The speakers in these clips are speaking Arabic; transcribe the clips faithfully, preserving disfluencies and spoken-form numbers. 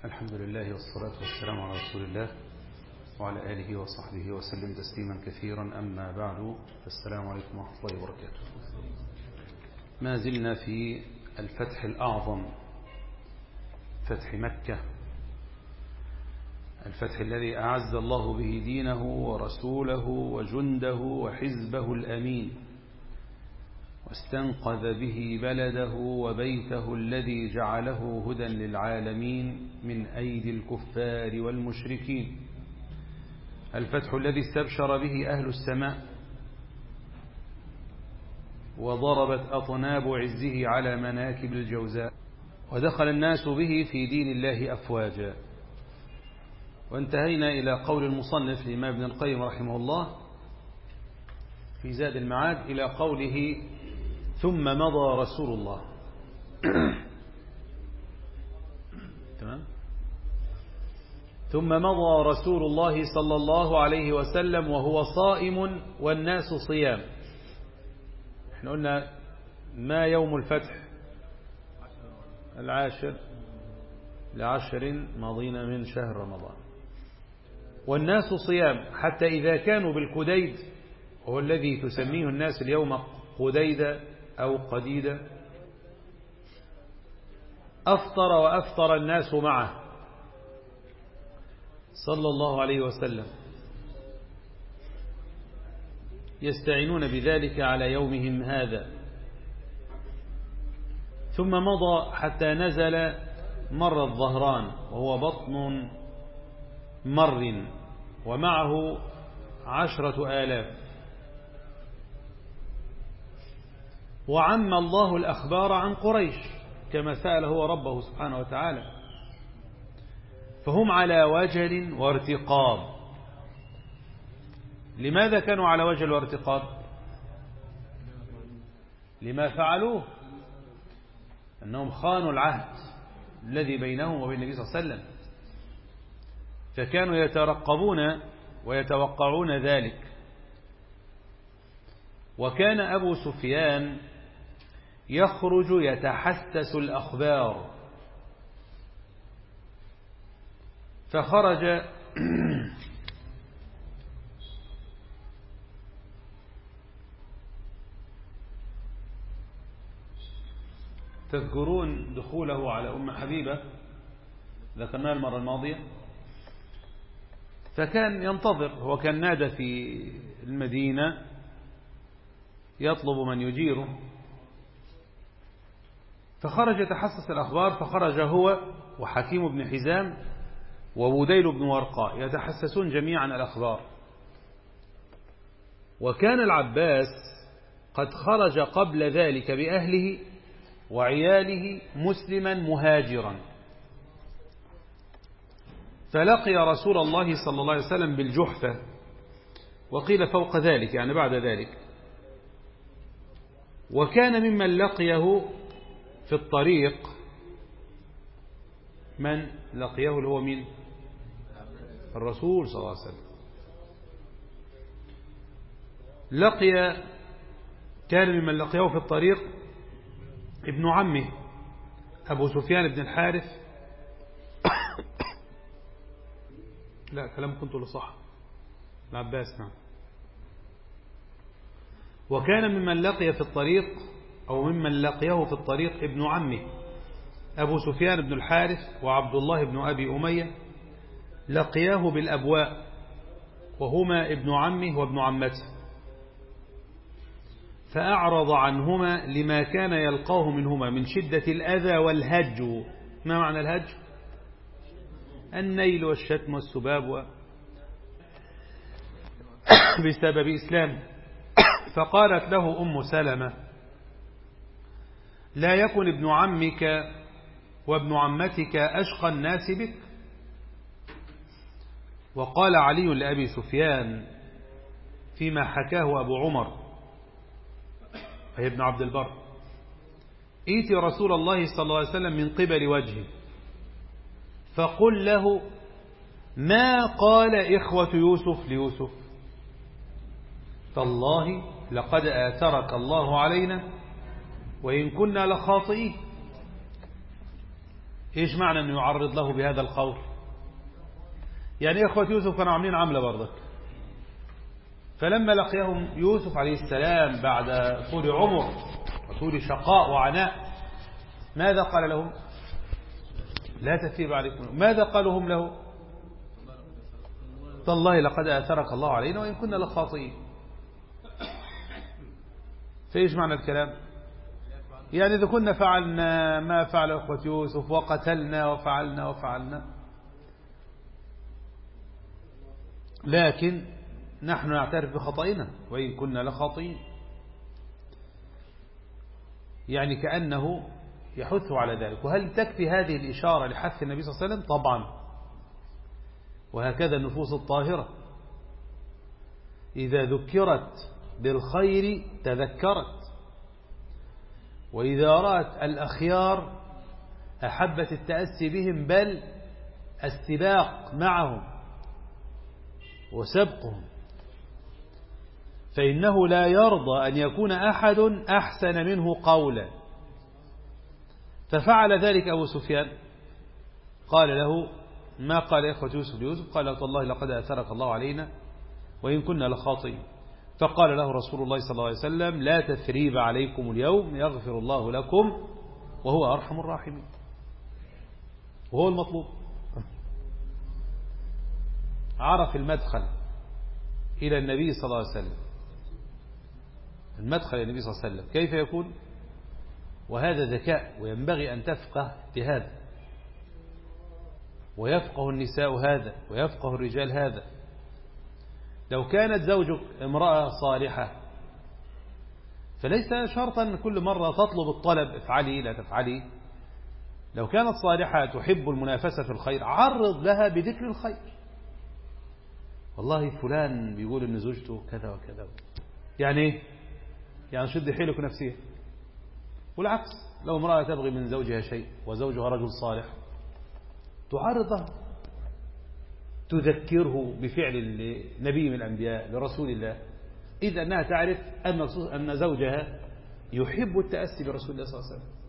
الحمد لله والصلاة والسلام على رسول الله وعلى آله وصحبه وسلم تسليما كثيرا. أما بعد، السلام عليكم ورحمة الله وبركاته. ما زلنا في الفتح الأعظم، فتح مكة، الفتح الذي أعز الله به دينه ورسوله وجنده وحزبه الأمين، واستنقذ به بلده وبيته الذي جعله هدى للعالمين من أيدي الكفار والمشركين، الفتح الذي استبشر به أهل السماء وضربت أطناب عزه على مناكب الجوزاء، ودخل الناس به في دين الله أفواجا. وانتهينا إلى قول المصنف الإمام ابن القيم رحمه الله في زاد المعاد إلى قوله: ثم مضى رسول الله. تمام. ثم مضى رسول الله صلى الله عليه وسلم وهو صائم والناس صيام. احنا قلنا ما يوم الفتح؟ العاشر لعشر ماضين من شهر رمضان، والناس صيام، حتى إذا كانوا بالقديد، وهو الذي تسميه الناس اليوم قديدة أو قديدة، أفطر وأفطر الناس معه صلى الله عليه وسلم، يستعينون بذلك على يومهم هذا. ثم مضى حتى نزل مر الظهران، وهو بطن مر ومعه عشرة آلاف، وعم الله الأخبار عن قريش كما سأل هو ربه سبحانه وتعالى، فهم على وجل وارتقاب. لماذا كانوا على وجل وارتقاب؟ لما فعلوه، أنهم خانوا العهد الذي بينهم وبين النبي صلى الله عليه وسلم، فكانوا يترقبون ويتوقعون ذلك. وكان أبو سفيان يخرج يتحسس الأخبار، فخرج تذكرون دخوله على أم حبيبة، ذكرناه المرة الماضية، فكان ينتظر، هو كان نادى في المدينة يطلب من يجيره، فخرج يتحسس الأخبار، فخرج هو وحكيم بن حزام وبديل بن ورقاء يتحسسون جميعا الأخبار. وكان العباس قد خرج قبل ذلك بأهله وعياله مسلما مهاجرا، فلقي رسول الله صلى الله عليه وسلم بالجحفة، وقيل فوق ذلك يعني بعد ذلك. وكان ممن لقيه في الطريق، من لقيه اللي هو مين؟ الرسول صلى الله عليه وسلم. لقي كان ممن لقيه في الطريق ابن عمه أبو سفيان بن الحارث لا كلام كنت لصح العباس، نعم. وكان ممن لقي في الطريق أو ممن لقيه في الطريق ابن عمه أبو سفيان بن الحارث وعبد الله بن أبي أمية، لقياه بالأبواء، وهما ابن عمه وابن عمته، فأعرض عنهما لما كان يلقاه منهما من شدة الأذى والهج. ما معنى الهج؟ النيل والشتم والسباب و... بسبب إسلام. فقالت له أم سلمة: لا يكن ابن عمك وابن عمتك أشقى الناس بك. وقال علي لأبي سفيان فيما حكاه أبو عمر وهي ابن عبد البر: ائت رسول الله صلى الله عليه وسلم من قبل وجهه فقل له ما قال إخوة يوسف ليوسف، تالله لقد آثرك الله علينا وإن كنا لخاطئين. إيش معنى أنه يعرض له بهذا القول؟ يعني إخوة يوسف كانوا عاملين عملة برضك، فلما لقيهم يوسف عليه السلام بعد طول عمر وطول شقاء وعناء ماذا قال لهم؟ لا تثريب عليكم. ماذا قالوا هم له؟ تالله لقد آثرك الله علينا وإن كنا لخاطئين. فإيش معنى الكلام؟ يعني إذا كنا فعلنا ما فعل أخوة يوسف وقتلنا وفعلنا وفعلنا، لكن نحن نعترف بخطئنا وإن كنا لخاطئين. يعني كأنه يحث على ذلك. وهل تكفي هذه الإشارة لحث النبي صلى الله عليه وسلم؟ طبعا. وهكذا النفوس الطاهرة إذا ذكرت بالخير تذكرت، وإذا رأت الأخيار أحبت التأسي بهم، بل السباق معهم وسبقهم. فإنه لا يرضى أن يكون أحد أحسن منه قولا. ففعل ذلك أبو سفيان، قال له ما قال إخوة يوسف ليوسف، قال والله لقد أثرك الله علينا وإن كنا لخاطئين. فقال له رسول الله صلى الله عليه وسلم لا تثريب عليكم اليوم يغفر الله لكم وهو أرحم الراحمين. وهو المطلوب. عرف المدخل إلى النبي صلى الله عليه وسلم، المدخل إلى النبي صلى الله عليه وسلم كيف يكون؟ وهذا ذكاء، وينبغي أن تفقه بهذا، ويفقه النساء هذا، ويفقه الرجال هذا. لو كانت زوجك امرأة صالحة فليس شرطا كل مرة تطلب الطلب افعلي لا تفعلي. لو كانت صالحة تحب المنافسة في الخير عرض لها بذكر الخير. والله فلان بيقول ان زوجته كذا وكذا، يعني يعني شد حيلك نفسيا. والعكس، لو امرأة تبغي من زوجها شيء وزوجها رجل صالح تعرضه، تذكره بفعل نبي من الأنبياء لرسول الله، إذ أنها تعرف أن زوجها يحب التأسي برسول الله صلى الله عليه وسلم.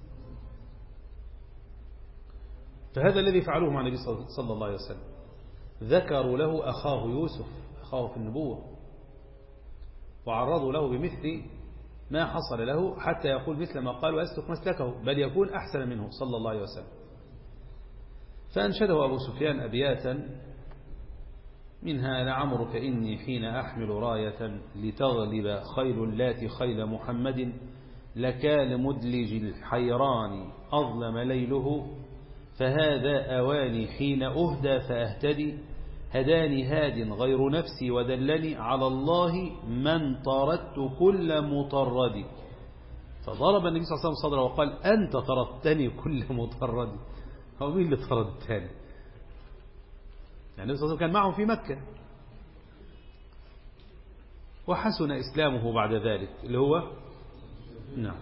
فهذا الذي فعلوه مع النبي صلى الله عليه وسلم، ذكروا له أخاه يوسف، أخاه في النبوة، وعرضوا له بمثل ما حصل له حتى يقول مثل ما قال ويسلك مسلكه، بل يكون أحسن منه صلى الله عليه وسلم. فأنشده أبو سفيان أبياتا منها لعمرك إني حين أحمل راية لتغلب خيل اللات خيل محمد لكال مدلج الحيران أظلم ليله فهذا أواني حين أهدى فأهتدي هداني هاد غير نفسي ودلني على الله من طردت كل مطرد. فضرب النبي صلى الله عليه وسلم صدره وقال أنت طردتني كل مطرد. هو مين اللي طرد الثاني؟ يعني النبي صلى الله عليه وسلم كان معهم في مكة، وحسن إسلامه بعد ذلك اللي هو نعم.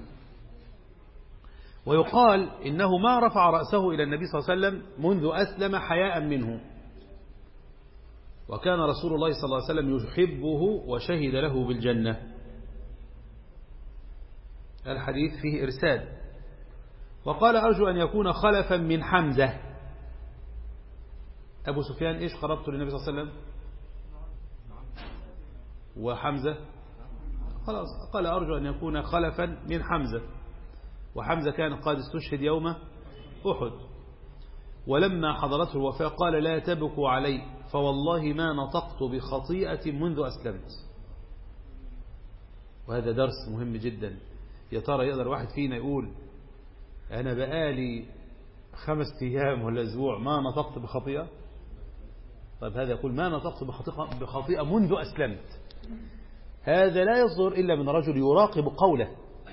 ويقال إنه ما رفع رأسه إلى النبي صلى الله عليه وسلم منذ أسلم حياء منه، وكان رسول الله صلى الله عليه وسلم يحبه وشهد له بالجنة. الحديث فيه إرسال. وقال أرجو أن يكون خلفا من حمزة. أبو سفيان إيش قربته للنبي صلى الله عليه وسلم وحمزة؟ خلاص قال أرجو أن يكون خلفا من حمزة، وحمزة كان قد استشهد يوم أحد. ولما حضرته الوفاة قال لا تبكوا علي فوالله ما نطقت بخطيئة منذ أسلمت. وهذا درس مهم جدا. يا ترى يقدر واحد فينا يقول أنا بقالي خمس أيام ولا أسبوع ما نطقت بخطيئة؟ طيب هذا يقول ما نطقت بخطيئة, بخطيئة منذ أسلمت. هذا لا يصدر إلا من رجل يراقب قوله،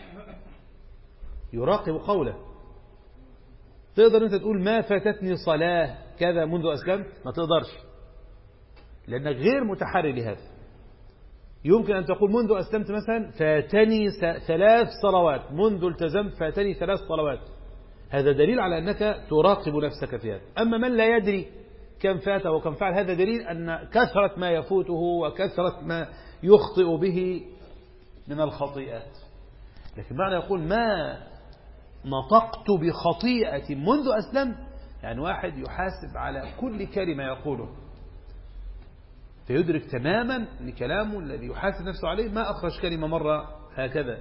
يراقب قوله. تقدر أنت تقول ما فاتتني صلاة كذا منذ أسلمت؟ ما تقدرش، لأنك غير متحري لهذا. يمكن أن تقول منذ أسلمت مثلا فاتني ثلاث صلوات، منذ التزمت فاتني ثلاث صلوات. هذا دليل على أنك تراقب نفسك في هذا. أما من لا يدري كم فاته وكم فعل، هذا دليل أن كثرة ما يفوته وكثرة ما يخطئ به من الخطيئات. لكن معنى يقول ما نطقت بخطيئة منذ أسلمت، يعني واحد يحاسب على كل كلمة يقوله، فيدرك تماما أن كلامه الذي يحاسب نفسه عليه ما أخرج كلمة مرة هكذا.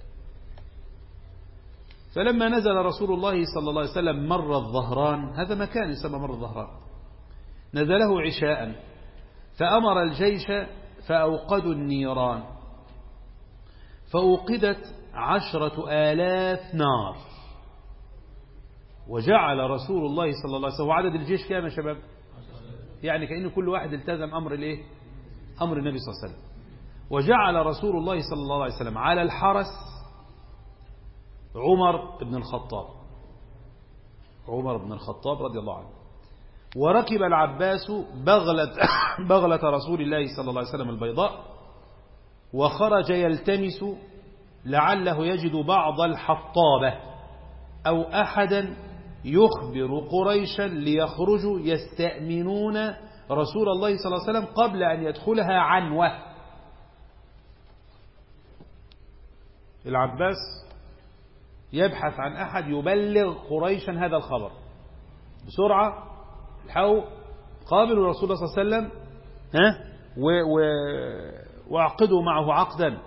فلما نزل رسول الله صلى الله عليه وسلم مر الظهران، هذا مكان يسمى مر الظهران، نزله عشاء فأمر الجيش فأوقدوا النيران، فأوقدت عشرة آلاف نار، وجعل رسول الله صلى الله عليه وسلم، وعدد الجيش كام يا شباب؟ يعني كأن كل واحد التزم أمر الإيه؟ أمر النبي صلى الله عليه وسلم. وجعل رسول الله صلى الله عليه وسلم على الحرس عمر بن الخطاب، عمر بن الخطاب رضي الله عنه، وركب العباس بغلة, بغلة رسول الله صلى الله عليه وسلم البيضاء، وخرج يلتمس لعله يجد بعض الحطابة أو أحدا يخبر قريشا ليخرجوا يستأمنون رسول الله صلى الله عليه وسلم قبل أن يدخلها عنوة. العباس يبحث عن أحد يبلغ قريشا هذا الخبر بسرعة، الحقوا قابلوا رسول الله صلى الله عليه وسلم، ها و و واعقدوا معه عقدا،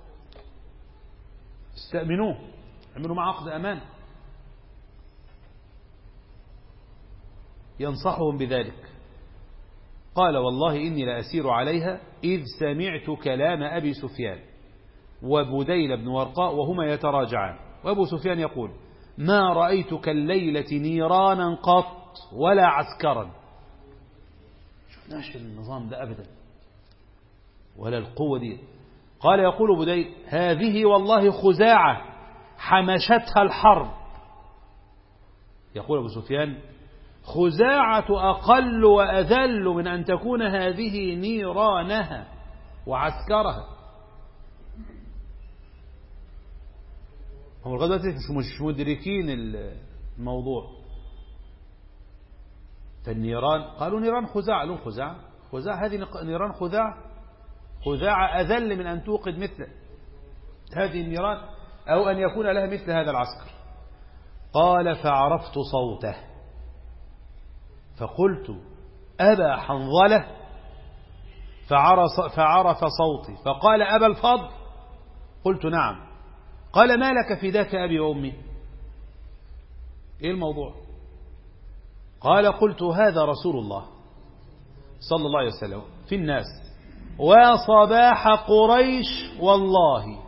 استأمنوه، اعملوا معه عقد أمان، ينصحهم بذلك. قال والله إني لأسير عليها إذ سمعت كلام أبي سفيان وبديل بن ورقاء وهما يتراجعان، وأبو سفيان يقول ما رأيت كالليلة نيرانا قط ولا عسكرا، شفناش النظام ده أبدا ولا القوة دي. قال يقول بديل هذه والله خزاعة حمشتها الحرب. يقول أبو سفيان خزاعة أقل وأذل من أن تكون هذه نيرانها وعسكرها. هم الغزوة مش مدركين الموضوع. فالنيران قالوا نيران خزاعة، لهم خزاعة خزاعة هذه نيران خزاعة خزاعة أذل من أن توقد مثل هذه النيران أو أن يكون لها مثل هذا العسكر. قال فعرفت صوته فقلت أبا حنظلة، فعرف, فعرف صوتي فقال أبا الفضل، قلت نعم. قال ما لك في ذاك أبي وأمي؟ إيه الموضوع؟ قال قلت هذا رسول الله صلى الله عليه وسلم في الناس وصباح قريش والله.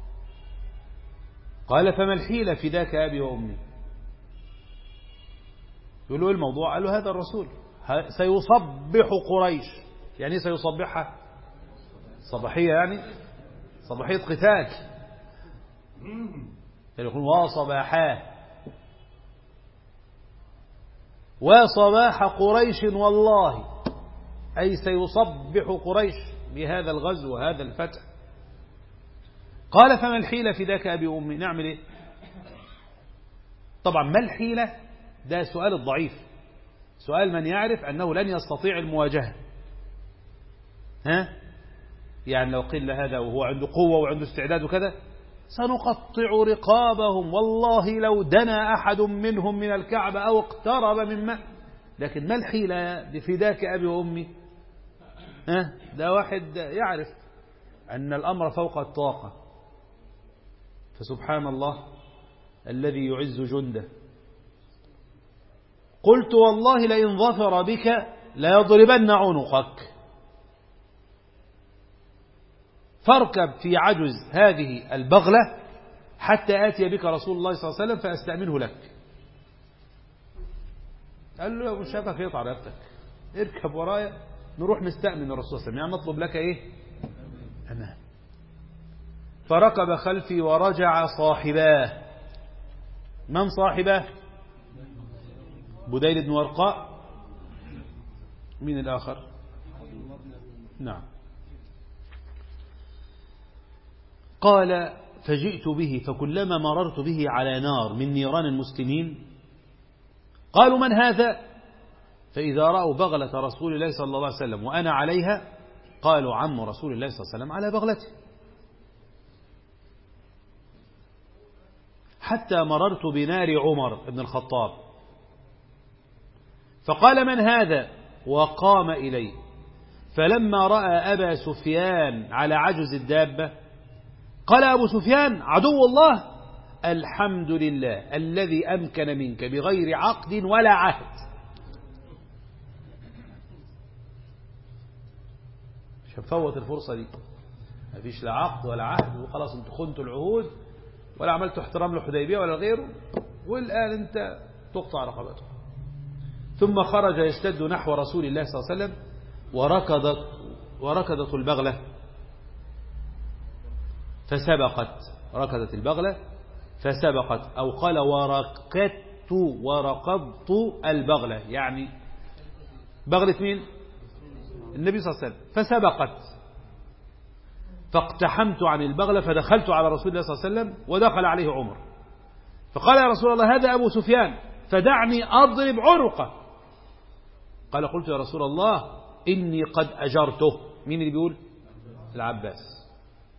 قال فما الحيلة في ذاك أبي وأمي؟ يقولوا الموضوع، قالوا هذا الرسول سيصبح قريش. يعني ايه سيصبحها؟ صباحية يعني صباحية قتال، يقول وصباحاه وصباح قريش والله، أي سيصبح قريش بهذا الغزو وهذا الفتح. قال فما الحيلة في ذاك أبي وأمي؟ نعمل إيه؟ طبعا ما الحيلة ده سؤال الضعيف، سؤال من يعرف أنه لن يستطيع المواجهة. ها يعني لو قيل هذا وهو عنده قوة وعنده استعداد وكذا سنقطع رقابهم والله لو دنا أحد منهم من الكعبة أو اقترب من ماء. لكن ما الحيلة في ذاك أبي وأمي؟ ها ده واحد يعرف أن الأمر فوق الطاقة. فسبحان الله الذي يعز جنده. قلت والله لئن ظفر بك ليضربن عنقك، فاركب في عجز هذه البغلة حتى آتي بك رسول الله صلى الله عليه وسلم فأستأمنه لك. قال له يا أبو شافك يقطع رقبتك، اركب ورايا نروح نستأمن الرسول صلى الله عليه وسلم، يعني نطلب لك ايه أمان. فركب خلفي ورجع صاحباه. من صاحباه؟ بديل بن ورقاء. مين الآخر؟ نعم. قال فجئت به فكلما مررت به على نار من نيران المسلمين قالوا من هذا؟ فإذا رأوا بغلة رسول الله صلى الله عليه وسلم وأنا عليها قالوا عم رسول الله صلى الله عليه وسلم على بغلته. حتى مررت بنار عمر بن الخطاب فقال من هذا؟ وقام إليه. فلما رأى أبا سفيان على عجز الدابة قال أبو سفيان عدو الله الحمد لله الذي أمكن منك بغير عقد ولا عهد. مش هنفوت الفرصة دي، ما فيش لا عقد ولا عهد وخلاص انتوا خنتوا العهود ولا عملتوا احترام للحديبية ولا غيره، والآن انت تقطع رقبته. ثم خرج يشتد نحو رسول الله صلى الله عليه وسلم وركضت وركضت البغلة فسبقت، ركضت البغلة فسبقت، أو قال وركضت وركضت البغلة، يعني بغلة مين؟ النبي صلى الله عليه وسلم. فسبقت فاقتحمت عن البغلة فدخلت على رسول الله صلى الله عليه وسلم ودخل عليه عمر فقال يا رسول الله هذا أبو سفيان فدعني أضرب عنقه. قال قلت يا رسول الله إني قد أجرته. مين اللي بيقول؟ العباس.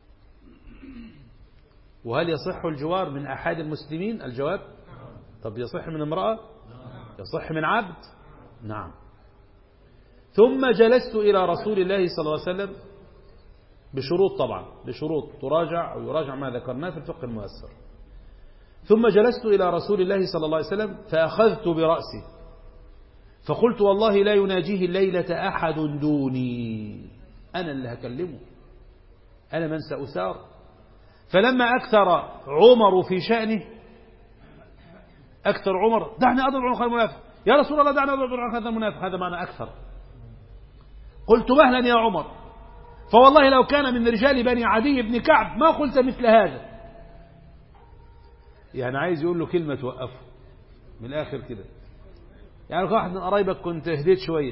وهل يصح الجوار من أحد المسلمين؟ الجواب طب يصح من امرأة؟ يصح من عبد؟ نعم. ثم جلست إلى رسول الله صلى الله عليه وسلم بشروط، طبعا بشروط تراجع أو يراجع ما ذكرناه في الفقه الميسر. ثم جلست إلى رسول الله صلى الله عليه وسلم فأخذت برأسي فقلت والله لا يناجيه الليلة أحد دوني، أنا اللي هكلمه، أنا من سأسار. فلما أكثر عمر في شأنه، أكثر عمر دعني أضرب عنق المنافق، يا رسول الله دعني أضرب عنق هذا المنافق، هذا معنى أكثر. قلت مهلا يا عمر، فوالله لو كان من رجال بني عدي بن كعب ما قلت مثل هذا. يعني عايز يقول له كلمة توقفه من الآخر كده، يعني لو واحد من قرايبك كنت هديت شوية.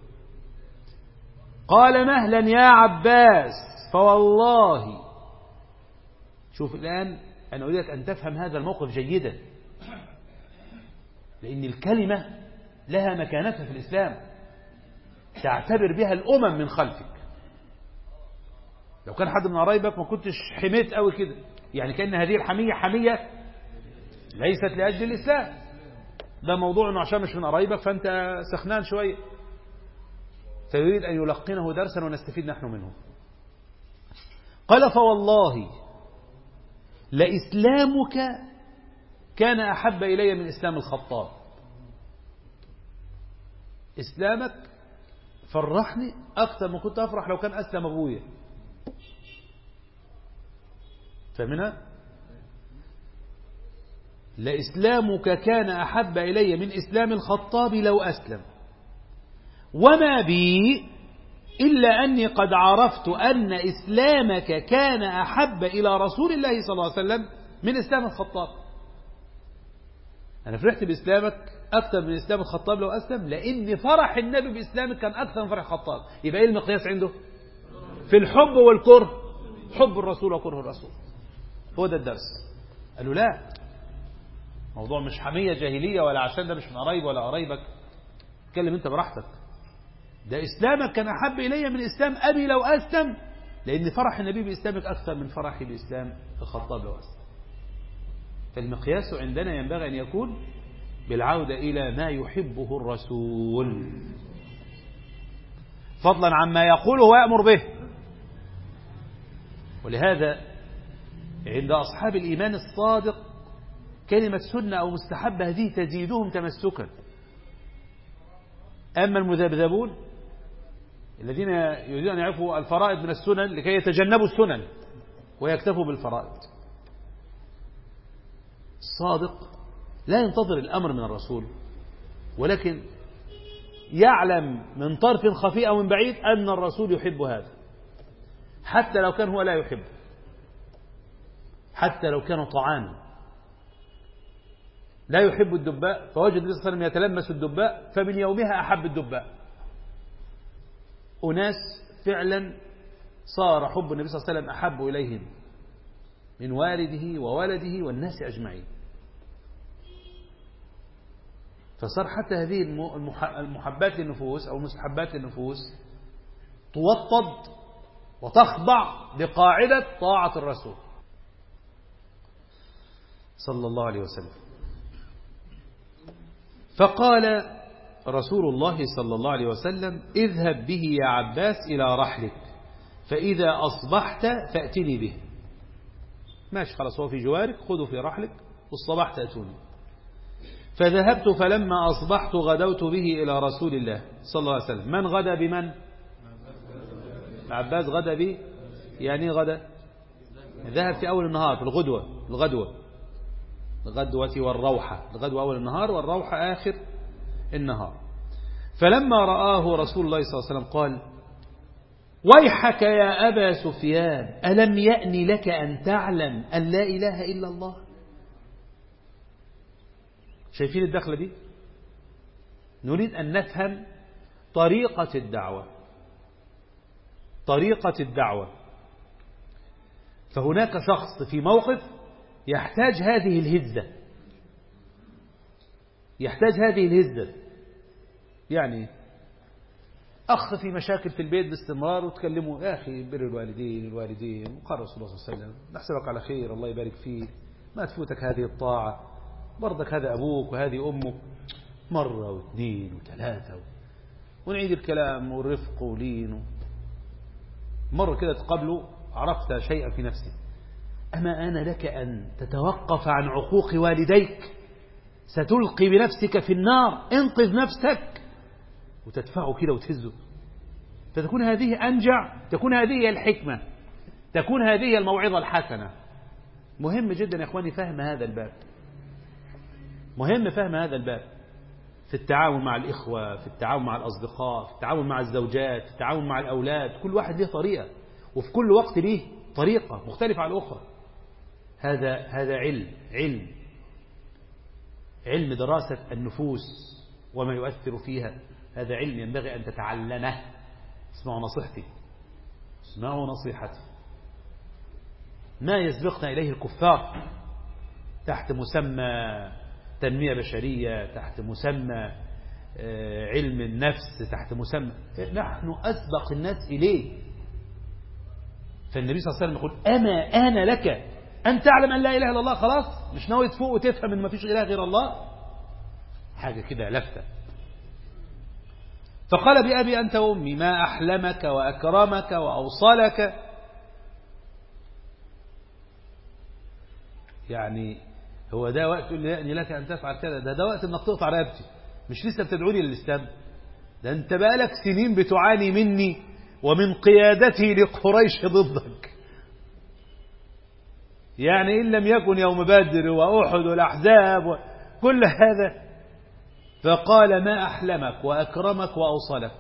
قال مهلا يا عباس فوالله. شوف الآن أنا أريدك أن تفهم هذا الموقف جيدا، لأن الكلمة لها مكانتها في الإسلام تعتبر بها الأمم من خلفك. لو كان حد من قرايبك ما كنتش حميت قوي كده، يعني كأن هذه الحمية حمية ليست لأجل الإسلام، ده موضوع أنه عشان مش من قرايبك فأنت سخنان شوية، فيريد أن يلقنه درسا ونستفيد نحن منه. قال فوالله لإسلامك كان أحب إلي من إسلام الخطاب. إسلامك فرحني أكثر ما كنت أفرح لو كان أسلم أبويا. فمنها لإسلامك كان أحب إلي من إسلام الخطاب لو أسلم، وما بي إلا أني قد عرفت أن إسلامك كان أحب إلى رسول الله صلى الله عليه وسلم من إسلام الخطاب. أنا فرحت بإسلامك أكثر من إسلام الخطاب لو أسلم، لأن فرح النبي بإسلامك كان أكثر من فرح الخطاب. يبقى إيه المقياس عنده؟ في الحب والكره، حب الرسول وكره الرسول. هو ده الدرس. قالوا لا، موضوع مش حمية جاهلية ولا عشان ده مش من قرايب ولا قرايبك، اتكلم انت براحتك. ده إسلامك كان أحب إلي من إسلام أبي لو أسلم، لأن فرح النبي بإسلامك أكثر من فرحي بإسلام الخطاب لو أسلم. فالمقياس عندنا ينبغي أن يكون بالعودة إلى ما يحبه الرسول فضلا عما يقوله ويأمر به. ولهذا عند أصحاب الإيمان الصادق كلمة سنة أو مستحبة هذه تزيدهم تمسكا. أما المذبذبون الذين يريدون أن يعرفوا الفرائض من السنن لكي يتجنبوا السنن ويكتفوا بالفرائض، الصادق لا ينتظر الأمر من الرسول، ولكن يعلم من طرف خفي أو من بعيد أن الرسول يحب هذا، حتى لو كان هو لا يحب، حتى لو كان طعاما. لا يحب الدباء فوجد النبي صلى الله عليه وسلم يتلمس الدباء فمن يومها أحب الدباء. أناس فعلا صار حب النبي صلى الله عليه وسلم أحب إليهم من والده وولده والناس أجمعين. فصار حتى هذه المحبات للنفوس أو المستحبات للنفوس توطد وتخضع لقاعدة طاعة الرسول صلى الله عليه وسلم. فقال رسول الله صلى الله عليه وسلم اذهب به يا عباس إلى رحلك فإذا أصبحت فأتني به. ماشي خلاص، هو في جوارك، خذوا في رحلك والصباح تأتوني. فذهبت فلما أصبحت غدوت به إلى رسول الله صلى الله عليه وسلم. من غدا بمن؟ عباس غدا به. يعني غدا ذهب في أول النهار، في الغدوة، الغدوة الغدوة والروحة. الغدوة أول النهار والروحة آخر النهار. فلما رآه رسول الله صلى الله عليه وسلم قال ويحك يا أبا سفيان ألم يأن لك أن تعلم أن لا إله إلا الله. شايفين الدخلة دي؟ نريد أن نفهم طريقة الدعوة، طريقة الدعوة. فهناك شخص في موقف يحتاج هذه الهزة، يحتاج هذه الهزة. يعني أخ في مشاكل في البيت باستمرار وتكلموا يا أخي بر الوالدين الوالدين وقال رسول الله صلى الله عليه وسلم نحسبك على خير الله يبارك فيك، ما تفوتك هذه الطاعة، برضك هذا أبوك وهذه أمك. مرة واثنين وثلاثة ونعيد الكلام والرفق ولين. مرة كده تقابله عرفت شيئا في نفسك، أما أنا لك أن تتوقف عن عقوق والديك، ستلقي بنفسك في النار، انقذ نفسك، وتدفعه كده وتهزه. فتكون هذه أنجع، تكون هذه الحكمة، تكون هذه الموعظة الحسنة. مهم جدا يا إخواني فهم هذا الباب، مهم فهم هذا الباب في التعاون مع الإخوة، في التعاون مع الأصدقاء، في التعاون مع الزوجات، في التعاون مع الأولاد. كل واحد له طريقة، وفي كل وقت له طريقة مختلفة عن الأخرى. هذا هذا علم علم علم دراسة النفوس وما يؤثر فيها. هذا علم ينبغي أن تتعلمه. اسمعوا نصيحتي، اسمعوا نصيحتي. ما يسبقنا إليه الكفار تحت مسمى تنمية بشرية، تحت مسمى علم النفس، تحت مسمى، نحن أسبق الناس إليه. فالنبي صلى الله عليه وسلم يقول أما آن لك أن تعلم أن لا إله إلا الله. خلاص مش ناوي تفوق وتفهم أن ما فيش إله غير الله. حاجة كده لفتة. فقال بأبي أنت وأمي ما أحلمك وأكرمك وأوصلك. يعني هو ده وقت اللي لك أن تفعل كذا؟ ده ده وقت أنك تقطع رقبتي، مش لسه بتدعوني للإسلام. ده أنت بقالك سنين بتعاني مني ومن قيادتي لقريش ضدك. يعني إن لم يكن يوم بدر وأحد والأحزاب وكل هذا. فقال ما أحلمك وأكرمك وأوصلك.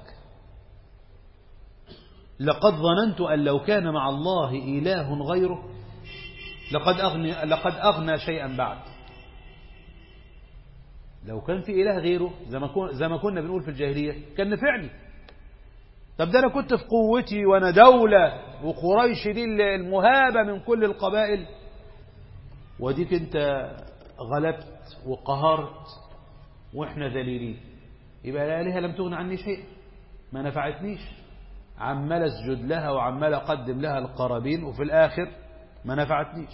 لقد ظننت أن لو كان مع الله إله غيره لقد أغنى, لقد أغنى شيئا بعد. لو كان في إله غيره زي ما, زي ما كنا بنقول في الجاهلية كان نفعني. طب ده أنا كنت في قوتي وأنا دولة وقريش دي المهابة من كل القبائل، وديك أنت غلبت وقهرت وإحنا ذليلين. يبقى الآلهة لم تغن عني شيء، ما نفعتنيش. عمال أسجد لها وعمال أقدم لها القرابين وفي الآخر ما نفعتنيش.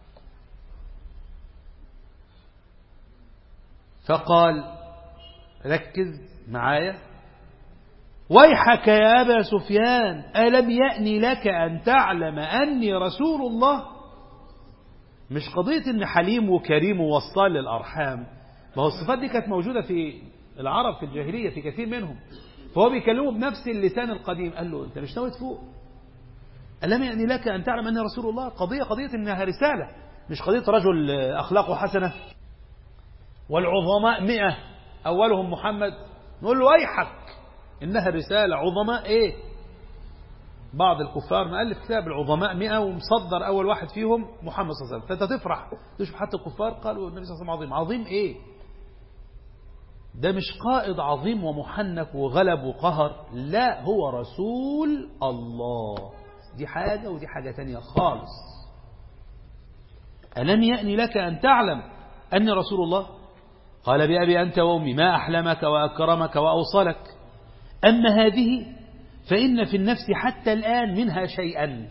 فقال ركز معايا ويحك يا أبا سفيان ألم يأني لك أن تعلم أني رسول الله. مش قضية أن حليم وكريم ووصال للأرحام، ما هو الصفات دي كانت موجودة في العرب في الجاهلية في كثير منهم. فهو بيكلمه بنفس اللسان القديم. قال له أنت مش ناوي تفوق؟ ألم يأني لك أن تعلم أني رسول الله. قضية قضية أنها رسالة، مش قضية رجل أخلاقه حسنة والعظماء مئة أولهم محمد. نقول له ويحك، إنها رسالة. عظماء إيه؟ بعض الكفار مؤلف كتاب العظماء مئة ومصدر أول واحد فيهم محمد صلى الله عليه وسلم. فأنت تفرح تشوف حتى الكفار قالوا النبي صلى الله عليه وسلم عظيم. عظيم إيه؟ ده مش قائد عظيم ومحنك وغلب وقهر، لا، هو رسول الله. دي حاجة ودي حاجة تانية خالص. ألم يأني لك أن تعلم أني رسول الله. قال بأبي أنت وأمي ما أحلمك وأكرمك وأوصلك. أما هذه فإن في النفس حتى الآن منها شيئا.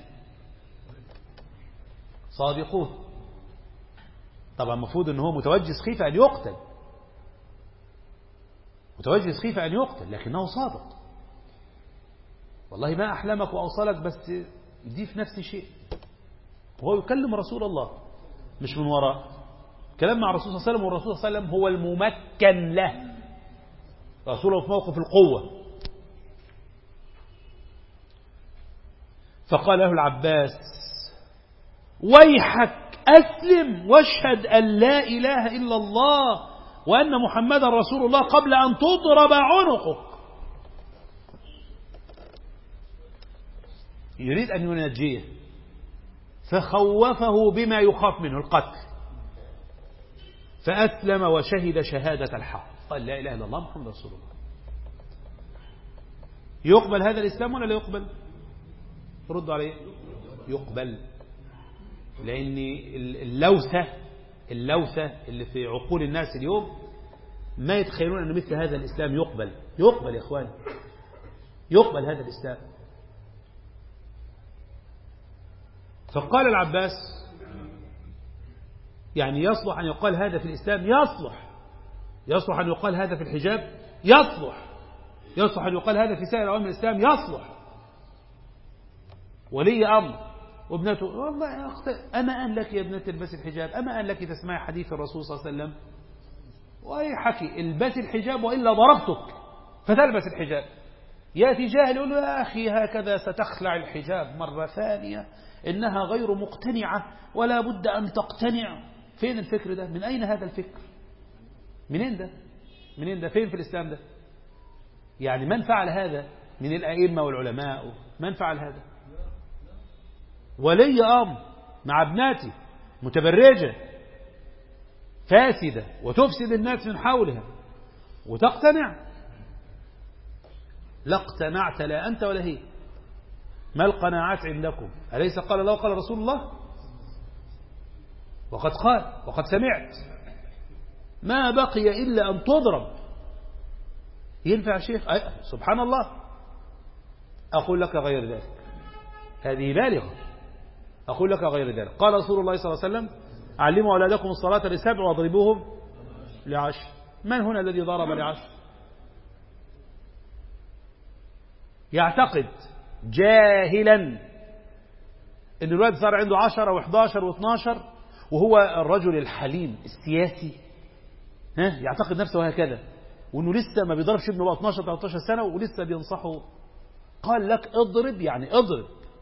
صادقون. طبعا المفروض أنه هو متوجس خيفة أن يقتل. متوجس خيفة أن يقتل لكنه صادق، والله ما أحلمك وأوصلك، بس دي في نفس الشيء. وهو يكلم رسول الله مش من وراء كلام مع الرسول صلى الله عليه وسلم، والرسول صلى الله عليه وسلم هو الممكن له، رسوله في موقف القوة. فقال له العباس ويحك أسلم واشهد أن لا إله إلا الله وأن محمد رسول الله قبل أن تضرب عنقك. يريد أن ينجيه، فخوفه بما يخاف منه القتل، فأسلم وشهد شهادة الحق، قال لا إله إلا الله محمد رسول الله. يقبل هذا الإسلام ولا لا يقبل؟ ردوا عليه. يقبل، لأن اللوثة اللوثة اللي في عقول الناس اليوم ما يتخيلون أن مثل هذا الإسلام يقبل. يقبل يا إخوان، يقبل هذا الإسلام. فقال العباس يعني يصلح أن يقال هذا في الإسلام؟ يصلح. يصلح أن يقال هذا في الحجاب؟ يصلح. يصلح أن يقال هذا في سائر أوامر الإسلام؟ يصلح. ولي أمر وابنته والله يا أخت أما أن لك يا ابنة البس الحجاب، أما أن لك تسمعي حديث الرسول صلى الله عليه وسلم، ويحكي البس الحجاب وإلا ضربتك فتلبس الحجاب. يأتي جاهل يقول له يا أخي هكذا ستخلع الحجاب مرة ثانية، إنها غير مقتنعة ولا بد أن تقتنع. فين الفكر ده؟ من أين هذا الفكر؟ منين ده؟ منين ده؟ فين في الإسلام ده؟ يعني من فعل هذا من الأئمة والعلماء؟ من فعل هذا؟ ولي أمر مع ابناتي متبرجة فاسدة وتفسد الناس من حولها وتقتنع؟ لا اقتنعت لا أنت ولا هي. ما القناعات عندكم؟ أليس قال الله وقال رسول الله؟ وقد قال وقد سمعت ما بقي إلا أن تضرب. ينفع شيخ؟ أي سبحان الله. أقول لك غير ذلك، هذه بالغة. أقول لك غير ذلك. قال رسول الله صلى الله عليه وسلم علموا أولادكم الصلاة لسبع واضربوهم لعشر. من هنا الذي ضرب لعشر؟ يعتقد جاهلا ان الواد صار عنده عشرة وإحداشر واثناشر وهو الرجل الحليم السياسي، ها يعتقد نفسه هكذا، وانه لسه ما بيضربش ابنه بقى اثناشر ثلاثة عشر سنة ولسه بينصحه. قال لك اضرب، يعني اضرب،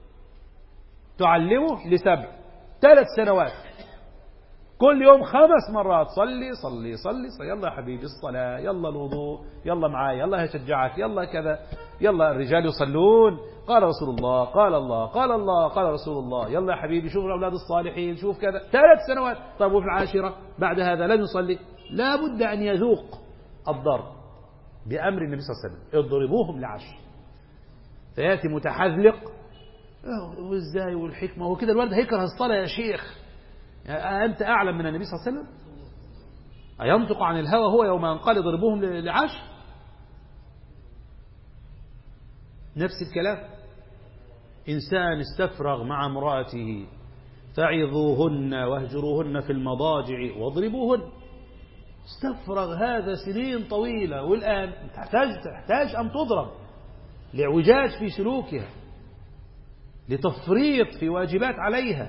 تعلمه لسبع ثلاث سنوات كل يوم خمس مرات صلي صلي صلي, صلي. يلا يا حبيبي الصلاة، يلا الوضوء، يلا معايا، يلا هشجعك، يلا كذا، يلا الرجال يصلون، قال رسول الله قال الله قال الله قال رسول الله، يلا يا حبيبي شوف الأولاد الصالحين، شوف كذا. ثلاث سنوات. طيب وفي العاشرة بعد هذا لن يصلي؟ لا بد أن يذوق الضرب بأمر النبي صلى الله عليه وسلم، اضربوهم لعشر. فيأتي متحذلق وازاي والحكمة وكده، الولد هيكره الصلاة يا شيخ، أنت أعلم من النبي صلى الله عليه وسلم؟ أينطق عن الهوى هو يوم أن قال ضربوهم لعشر؟ نفس الكلام. إنسان استفرغ مع امرأته فعظوهن واهجروهن في المضاجع واضربوهن. استفرغ هذا سنين طويلة، والآن تحتاج تحتاج أن تضرب لإعوجاج في سلوكها، لتفريط في واجبات عليها.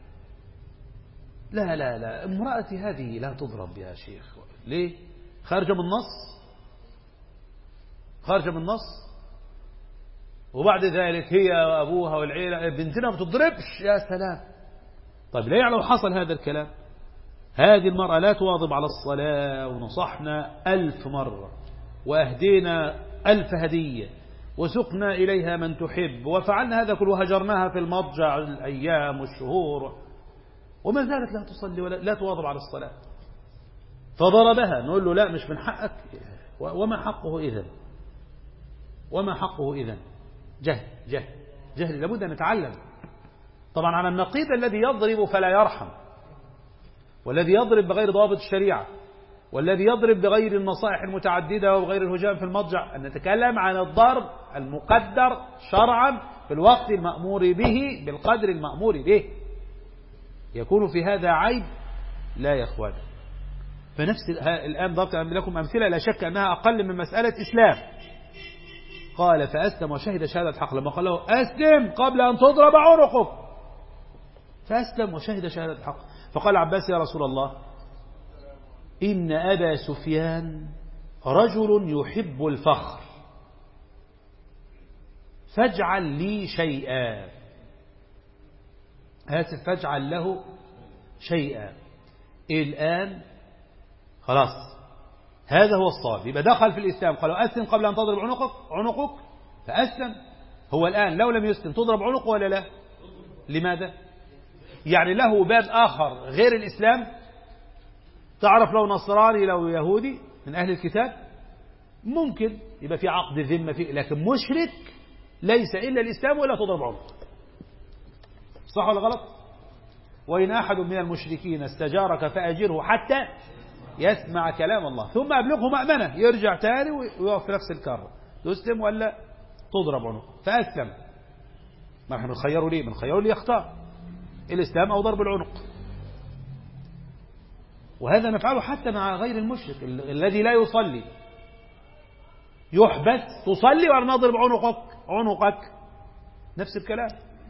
لا لا لا، امرأتي هذه لا تضرب يا شيخ. ليه؟ خارجة من النص، خارجة من النص. وبعد ذلك هي وأبوها والعيلة بنتنا ما بتضربش. يا سلام. طيب ليه لو حصل هذا الكلام؟ هذه المرأة لا تواظب على الصلاة، ونصحنا ألف مرة وأهدينا ألف هدية وسقنا إليها من تحب وفعلنا هذا كله وهجرناها في المضجع الأيام والشهور، وما زالت لا تصلي ولا لا تواظب على الصلاة. فضربها، نقول له لا مش من حقك. وما حقه إذن؟ وما حقه إذن؟ جهل جهل جهل. لابد أن نتعلم. طبعا على النقيض الذي يضرب فلا يرحم، والذي يضرب بغير ضوابط الشريعة، والذي يضرب بغير النصائح المتعددة وبغير الهجام في المضجع، أن نتكلم عن الضرب المقدر شرعا في الوقت المأمور به بالقدر المأمور به. يكون في هذا عيب؟ لا يا اخوان. فنفس الآن ضربت لكم أمثلة لا شك أنها أقل من مسألة إسلام. قال فأسلم وشهد شهادة حق، لما قال له أسلم قبل أن تضرب عنقك، فأسلم وشهد شهادة حق. فقال عباس يا رسول الله إن أبا سفيان رجل يحب الفخر فاجعل لي شيئا، آسف فاجعل له شيئا. الآن خلاص هذا هو الصواب، يبقى دخل في الإسلام، قالوا أسلم قبل أن تضرب عنقك عنقك فأسلم. هو الآن لو لم يسلم تضرب عنقه ولا لا؟ لماذا؟ يعني له باب آخر غير الإسلام. تعرف لو نصراني لو يهودي من أهل الكتاب ممكن يبقى في عقد ذمة فيه، لكن مشرك ليس إلا الإسلام ولا تضرب عنقه. صح ولا غلط؟ وإن أحد من المشركين استجارك فأجره حتى يسمع كلام الله ثم أبلغه مأمنه، يرجع تاني ويقف في نفس الكرة، تسلم ولا تضرب عنقه. فأسلم. ما نحن نخيره ليه؟ من خيره لي يختار الإسلام أو ضرب العنق. وهذا نفعله حتى مع غير المشرك ال الذي لا يصلي، يحبس تصلي ولا نضرب عنقك عنقك نفس الكلام.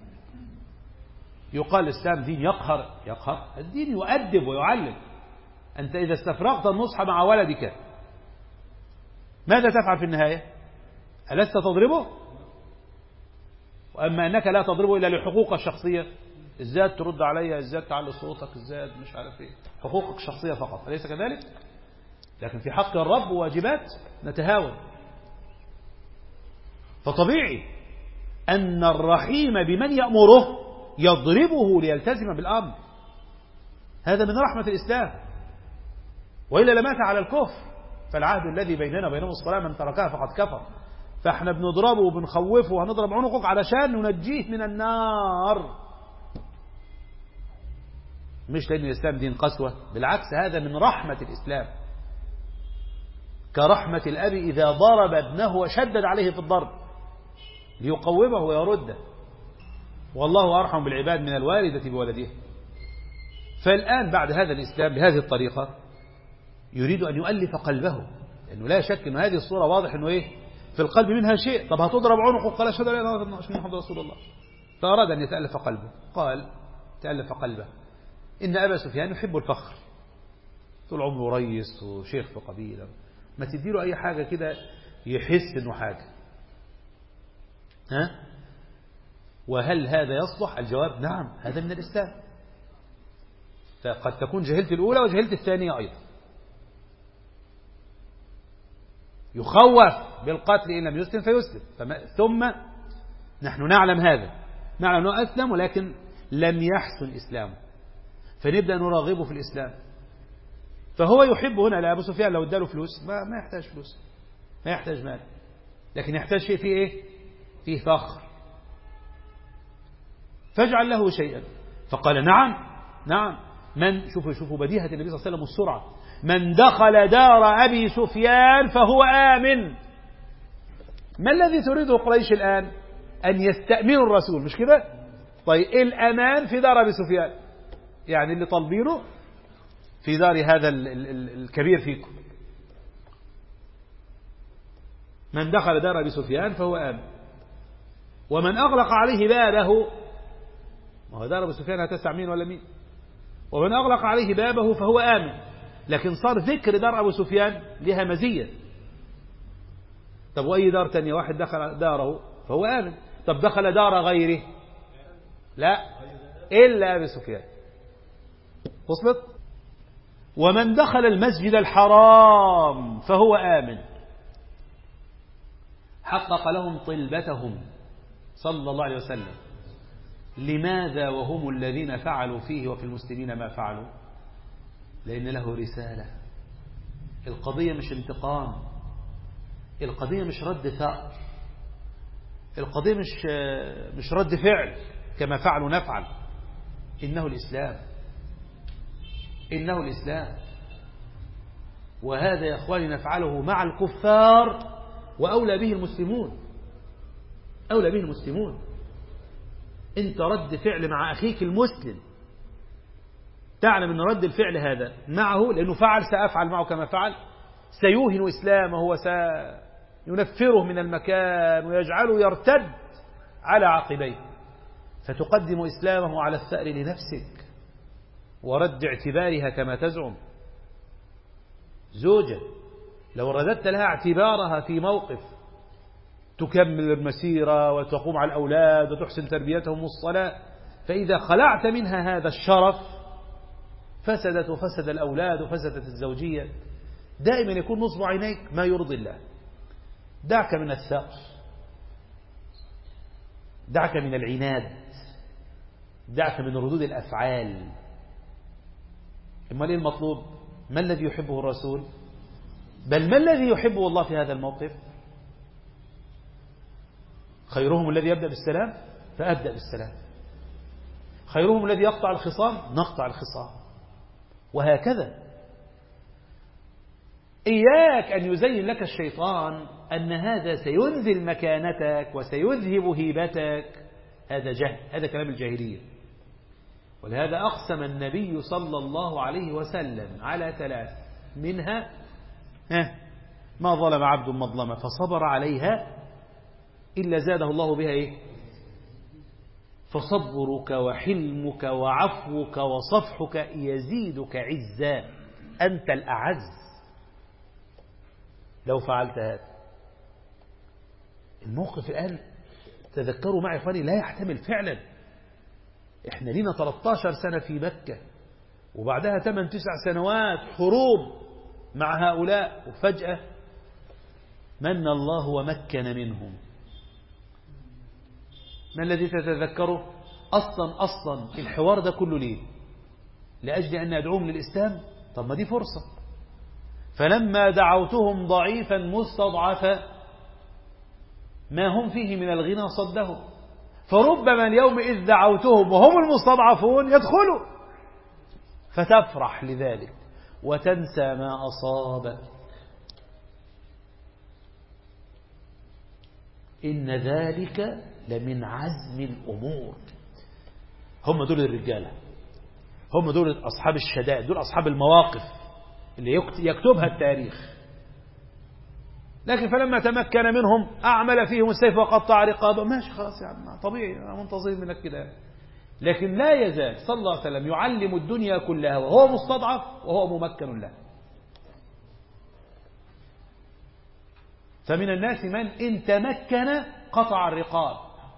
يقال الإسلام دين يقهر يقهر الدين يؤدب ويعلم. أنت إذا استفرغت النصح مع ولدك ماذا تفعل في النهاية؟ ألست تضربه؟ وأما أنك لا تضربه إلا لحقوق الشخصية، ازاي ترد عليا، ازاي تعلي صوتك، ازاي مش عارف ايه، حقوقك الشخصية فقط، أليس كذلك؟ لكن في حق الرب وواجبات نتهاون. فطبيعي أن الرحيم بمن يأمره يضربه ليلتزم بالأمر. هذا من رحمة الإسلام، وإلا لمات على الكفر. فالعهد الذي بيننا وبينهم الصلاة، من تركها فقد كفر. فاحنا بنضربه وبنخوفه وهنضرب عنقك علشان ننجيه من النار، مش لأن الإسلام دين قسوة. بالعكس هذا من رحمة الإسلام، كرحمة الأب إذا ضرب ابنه وشدد عليه في الضرب ليقومه ويرده، والله أرحم بالعباد من الوالدة بولدها. فالآن بعد هذا الإسلام بهذه الطريقة يريد أن يؤلف قلبه، لأنه لا شك أن هذه الصورة واضح أنه إيه في القلب منها شيء. طب هتضرب عنقه، قال أشهد أن لا إله إلا الله محمد رسول الله. فأراد أن يتألف قلبه، قال تألف قلبه إن أبا سفيان يحب الفخر، طول عمره ريس وشيخ في قبيلة، ما تديله أي حاجة كده يحس إنه حاجة. ها؟ وهل هذا يصلح؟ الجواب نعم، هذا من الإسلام. فقد تكون جهلت الأولى وجهلت الثانية أيضا. يخوف بالقتل إن لم يسلم فيسلم. ثم نحن نعلم هذا، نعلم أنه أسلم ولكن لم يحسن إسلامه، فنبدأ نراغبه في الإسلام. فهو يحب هنا لأبو سفيان لو اداله فلوس ما, ما يحتاج فلوس، ما يحتاج مال، لكن يحتاج شيء فيه إيه؟ فيه فخر. فاجعل له شيئا. فقال نعم نعم. من شوفوا شوفوا بديهة النبي صلى الله عليه وسلم والسرعة، من دخل دار أبي سفيان فهو آمن. ما الذي تريده قريش الآن؟ أن يستأمنوا الرسول، مش كده؟ طيب الأمان في دار أبي سفيان، يعني اللي طالبينه في دار هذا ال ال ال الكبير فيكم. من دخل دار أبي سفيان فهو آمن، ومن أغلق عليه بابه، ما هو دار أبي سفيان هتسع مين ولا مين، ومن أغلق عليه بابه فهو آمن. لكن صار ذكر دار أبو سفيان لها مزية. طب وأي دار تانية؟ واحد دخل داره فهو آمن. طب دخل دار غيره لا إلا أبي سفيان. وصلت؟ ومن دخل المسجد الحرام فهو آمن. حقق لهم طلبتهم صلى الله عليه وسلم. لماذا وهم الذين فعلوا فيه وفي المسلمين ما فعلوا؟ لأن له رسالة. القضية مش انتقام، القضية مش رد ثأر، القضية مش مش رد فعل كما فعلوا نفعل. إنه الإسلام، إنه الإسلام. وهذا يا أخواني نفعله مع الكفار، وأولى به المسلمون، أولى به المسلمون. أنت رد فعل مع أخيك المسلم تعلم أن رد الفعل هذا معه لأنه فعل سأفعل معه كما فعل، سيوهن إسلامه وسينفره من المكان ويجعله يرتد على عقبيه، فتقدم إسلامه على الثأر لنفسك ورد اعتبارها كما تزعم. زوجة لو رددت لها اعتبارها في موقف تكمل المسيرة وتقوم على الأولاد وتحسن تربيتهم والصلاة، فإذا خلعت منها هذا الشرف فسدت وفسد الأولاد وفسدت الزوجية. دائما يكون نصب عينيك ما يرضي الله. دعك من الثأر، دعك من العناد، دعك من ردود الأفعال. إما ليه المطلوب؟ ما الذي يحبه الرسول؟ بل ما الذي يحبه الله في هذا الموقف؟ خيرهم الذي يبدأ بالسلام فأبدأ بالسلام، خيرهم الذي يقطع الخصام نقطع الخصام، وهكذا. إياك أن يزين لك الشيطان أن هذا سينزل مكانتك وسيذهب هيبتك، هذا جهل، هذا كلام الجاهلية. ولهذا أقسم النبي صلى الله عليه وسلم على ثلاث، منها ما ظلم عبد مظلمة فصبر عليها إلا زاده الله بها إيه؟ فصبرك وحلمك وعفوك وصفحك يزيدك عزا، أنت الأعز لو فعلت هذا. الموقف الآن تذكروا معي إخواني لا يحتمل فعلا. إحنا لنا ثلاثة عشر سنة في مكة وبعدها ثمانية تسع سنوات حروب مع هؤلاء، وفجأة من الله ومكن منهم. ما الذي تتذكره؟ أصلا أصلا الحوار ده كله ليه؟ لأجل أن أدعوهم للإسلام. طب ما دي فرصة. فلما دعوتهم ضعيفا مستضعفا ما هم فيه من الغنى صدهم، فربما اليوم إذ دعوتهم وهم المستضعفون يدخلوا، فتفرح لذلك وتنسى ما أصابك. إن ذلك لمن عزم الأمور. هم دول الرجالة، هم دول أصحاب الشدائد، دول أصحاب المواقف اللي يكتبها التاريخ. لكن فلما تمكن منهم أعمل فيهم السيف وقطع رقابه. ماشي خلاص يا عم، طبيعي منتظرين منك كده. لكن لا يزال صلى الله عليه وسلم يعلم الدنيا كلها وهو مستضعف وهو ممكن له. فمن الناس من إن تمكن قطع الرقاب.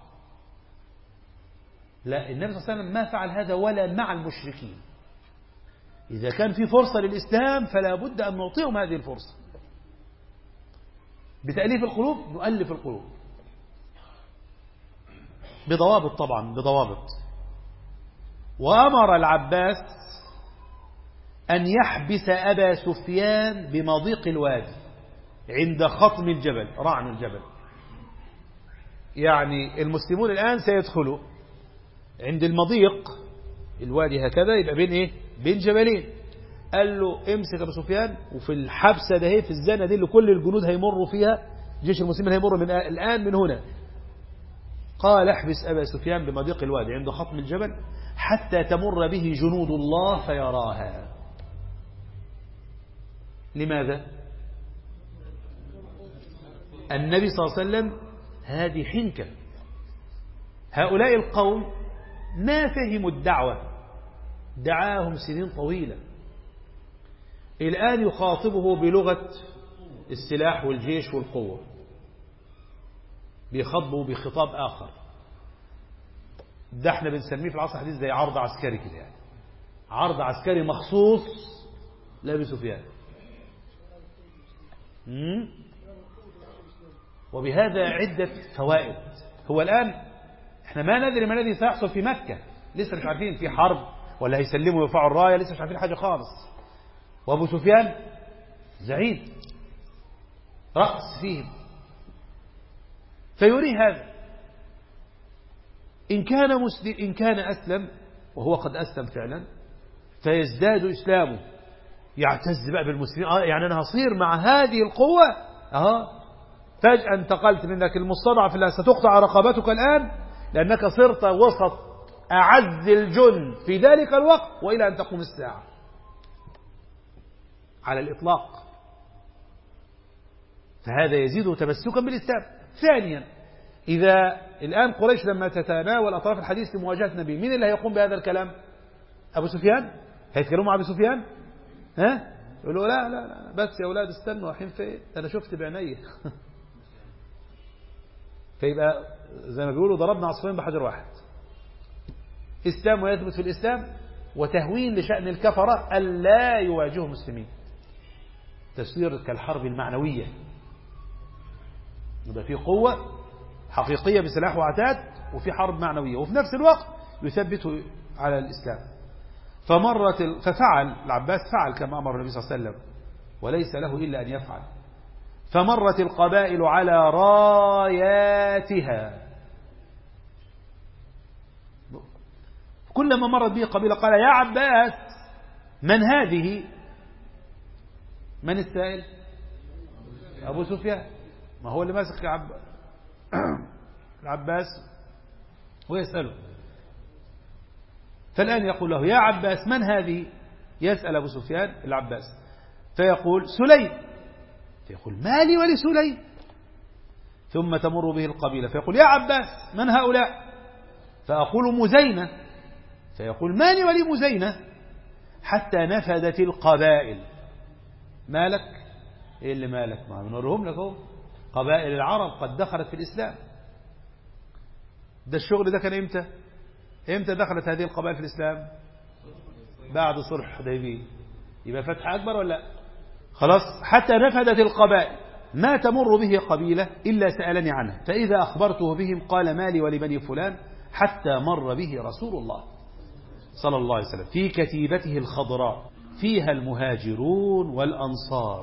لا، النبي صلى الله عليه وسلم ما فعل هذا ولا مع المشركين. إذا كان في فرصة للإسلام فلا بد أن نعطيهم هذه الفرصة. بتأليف القلوب نؤلف القلوب بضوابط، طبعا بضوابط. وأمر العباس أن يحبس أبا سفيان بمضيق الوادي عند خطم الجبل، رعن الجبل. يعني المسلمون الآن سيدخلوا عند المضيق الوادي هكذا، يبقى بين إيه؟ بين جبلين. قال له امسك أبو سفيان، وفي الحبسة ده في الزنة دي اللي كل الجنود هيمروا فيها، جيش المسلمين هيمر من الآن من هنا. قال احبس أبا سفيان بمضيق الوادي عند خطم الجبل حتى تمر به جنود الله فيراها. لماذا؟ النبي صلى الله عليه وسلم هذه حنكة. هؤلاء القوم ما فهموا الدعوة، دعاهم سنين طويلة، الآن يخاطبه بلغة السلاح والجيش والقوة، بيخاطبه بخطاب آخر. ده احنا بنسميه في العصر الحديث زي عرض عسكري كده، يعني عرض عسكري مخصوص لأبي سفيان. وبهذا عدة فوائد. هو الآن احنا ما ندري ما الذي سيحصل في مكة، لسه مش عارفين في حرب ولا هيسلموا ويرفعوا الراية، لسه مش عارفين حاجة خالص. وأبو سفيان زعيم رأس فيهم، فيري هذا. إن كان مسلم، إن كان أسلم وهو قد أسلم فعلا فيزداد إسلامه، يعتز بقى بالمسلمين. آه يعني أنا هصير مع هذه القوة. آه فجأة انتقلت منك المستضعف اللي ستقطع رقبتك الآن لأنك صرت وسط أعز الجند في ذلك الوقت وإلى أن تقوم الساعة على الإطلاق. فهذا يزيده تمسكا بالإسلام. ثانيا، إذا الآن قريش لما تتناول أطراف الحديث لمواجهة النبي، مين اللي هيقوم بهذا الكلام؟ أبو سفيان؟ هيتكلموا مع أبو سفيان؟ ها؟ يقولوا لا لا لا بس يا أولاد استنوا، الحين فين؟ أنا شفت بعيني. فيبقى زي ما بيقولوا ضربنا عصفورين بحجر واحد. إسلام ويثبت في الإسلام، وتهوين لشأن الكفرة ألا يواجهوا المسلمين. تصير كالحرب المعنوية، يبقى في قوة حقيقية بسلاح وعتاد، وفي حرب معنوية، وفي نفس الوقت يثبته على الإسلام. فمرت ال... ففعل العباس، فعل كما أمر النبي صلى الله عليه وسلم، وليس له إلا أن يفعل. فمرت القبائل على راياتها، كلما مرت به قبيلة قال يا عباس من هذه؟ من السائل؟ أبو سفيان، ما هو اللي ماسك عب... العباس ويسأله. فالآن يقول له يا عباس من هذه؟ يسأل أبو سفيان العباس، فيقول سليم، فيقول ما لي ولسليم؟ ثم تمر به القبيلة فيقول يا عباس من هؤلاء؟ فأقول مزينة، فيقول ما لي ولمزينة؟ حتى نفدت القبائل. مالك؟ إيه اللي مالك؟ ما بنورهم لك اهو، قبائل العرب قد دخلت في الإسلام. ده الشغل ده كان إمتى؟ إمتى دخلت هذه القبائل في الإسلام؟ بعد صلح الحديبية. يبقى فتح أكبر ولا لا؟ خلاص. حتى نفدت القبائل، ما تمر به قبيلة إلا سألني عنها، فإذا أخبرته بهم قال مالي ولبني فلان، حتى مر به رسول الله صلى الله عليه وسلم في كتيبته الخضراء فيها المهاجرون والأنصار،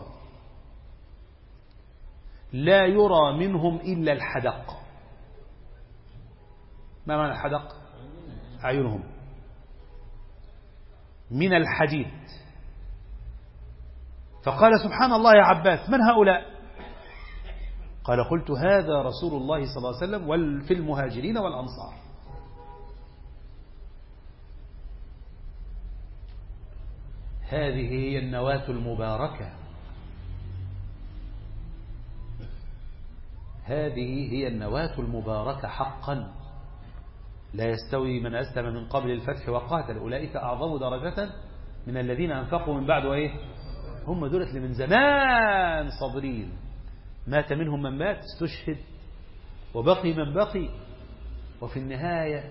لا يرى منهم إلا الحدق. ما معنى الحدق؟ أعينهم من الحديد. فقال سبحان الله يا عباس من هؤلاء؟ قال قلت هذا رسول الله صلى الله عليه وسلم وفي المهاجرين والأنصار. هذه هي النواة المباركة، هذه هي النواة المباركة حقا. لا يستوي من أسلم من قبل الفتح وقاتل، أولئك أعظم درجة من الذين أنفقوا من بعد وإيه. هم دولة اللي من زمان صابرين، مات منهم من مات استشهد وبقي من بقي، وفي النهاية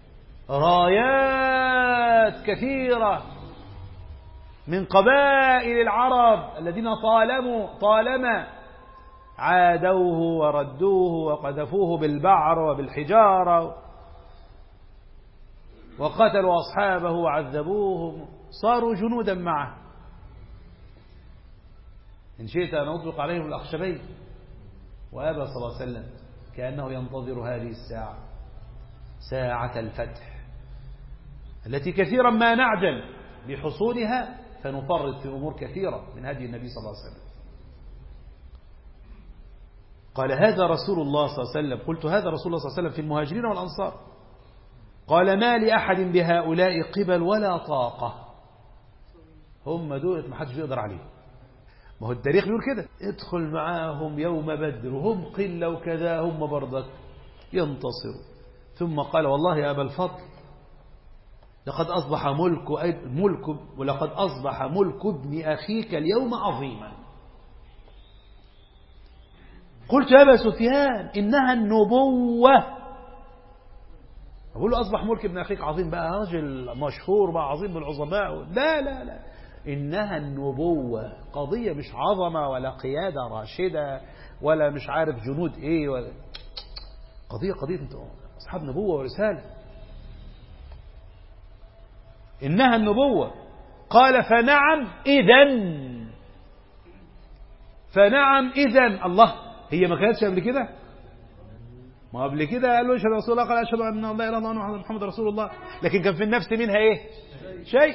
رايات كثيرة من قبائل العرب الذين طالموا طالما عادوه وردوه وقذفوه بالبعر وبالحجارة وقتلوا أصحابه وعذبوهم، صاروا جنودا معه. إن شئت أن أطلق عليهم الأخشبين، وأبى صلى الله عليه وسلم كأنه ينتظر هذه الساعة، ساعة الفتح التي كثيرا ما نعجل بحصولها فنفرط في أمور كثيرة من هدي النبي صلى الله عليه وسلم. قال هذا رسول الله صلى الله عليه وسلم. قلت هذا رسول الله صلى الله عليه وسلم في المهاجرين والأنصار. قال ما لأحد بهؤلاء قبل ولا طاقة. هم دولة ما حدش يقدر عليهم. ما هو التاريخ بيقول كده، ادخل معاهم يوم بدر وهم قلة وكذا، هم برضك ينتصروا. ثم قال والله يا أبا الفضل لقد أصبح ملك ملك ولقد أصبح ملك ابن أخيك اليوم عظيما. قلت يا أبا سفيان إنها النبوة. أقول له أصبح ملك ابن أخيك عظيم بقى، رجل مشهور بقى عظيم بالعظماء؟ لا لا لا، إنها النبوة، قضية مش عظمة ولا قيادة راشدة ولا مش عارف جنود إيه ولا قضية قضية أصحاب نبوة ورسالة. إنها النبوة. قال فنعم إذن، فنعم إذن. الله، هي ما كانتش قبل كده؟ ما قبل كده قال له اشهد رسول الله، قال اشهد ان لا اله الا الله وان محمد رسول الله، لكن كان في النفس منها ايه؟ شيء.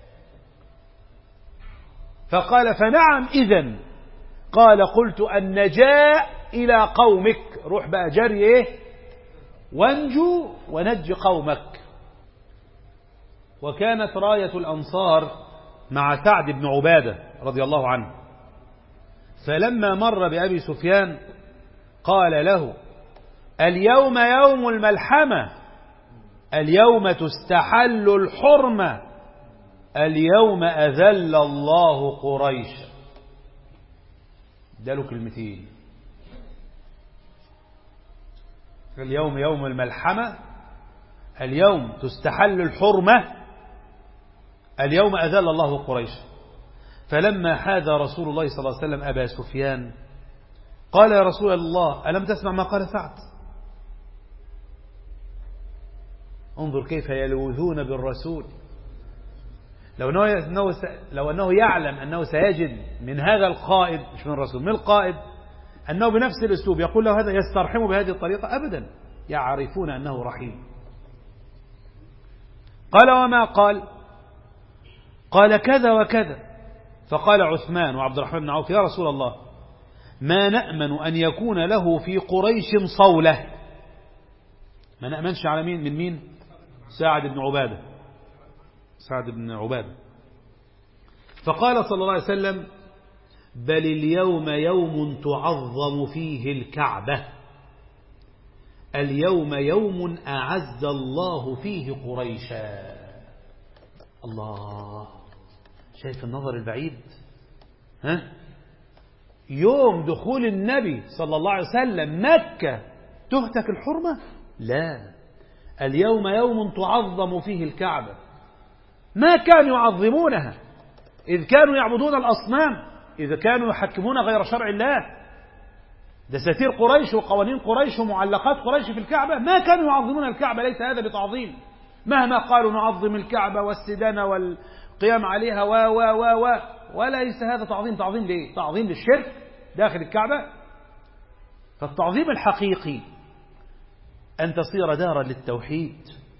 فقال فنعم إذن. قال قلت النجاء إلى قومك، روح بقى جري ايه وانجو ونج قومك. وكانت راية الأنصار مع سعد بن عبادة رضي الله عنه. فلما مر بأبي سفيان قال له: اليوم يوم الملحمة، اليوم تستحل الحرمة، اليوم أذل الله قريش. اداله كلمتين: اليوم يوم الملحمة، اليوم تستحل الحرمة، اليوم أذل الله قريش. فلما حاذى رسول الله صلى الله عليه وسلم أبا سفيان قال: يا رسول الله، ألم تسمع ما قال سعد؟ انظر كيف يلوذون بالرسول. لو أنه, لو أنه يعلم أنه سيجد من هذا القائد، مش من الرسول، من القائد، أنه بنفس الأسلوب يقول له هذا، يسترحمه بهذه الطريقة، أبدا، يعرفون أنه رحيم. قال: وما قال؟ قال: كذا وكذا. فقال عثمان وعبد الرحمن بن عوف: يا رسول الله، ما نأمن أن يكون له في قريش صولة. ما نأمنش على مين؟ من مين؟ سعد بن عبادة. سعد بن عبادة. فقال صلى الله عليه وسلم: بل اليوم يوم تعظم فيه الكعبة، اليوم يوم أعز الله فيه قريشا. الله، شايف النظر البعيد؟ ها؟ يوم دخول النبي صلى الله عليه وسلم مكة تهتك الحرمة؟ لا، اليوم يوم تعظم فيه الكعبة. ما كانوا يعظمونها إذ كانوا يعبدون الأصنام، إذا كانوا يحكمون غير شرع الله. دساتير قريش وقوانين قريش ومعلقات قريش في الكعبة، ما كانوا يعظمون الكعبة. ليس هذا بتعظيم، مهما قالوا نعظم الكعبة والسدانة والقيام عليها و و و و وليس هذا تعظيم. تعظيم ليه؟ تعظيم للشرك داخل الكعبة. فالتعظيم الحقيقي أن تصير دارا للتوحيد،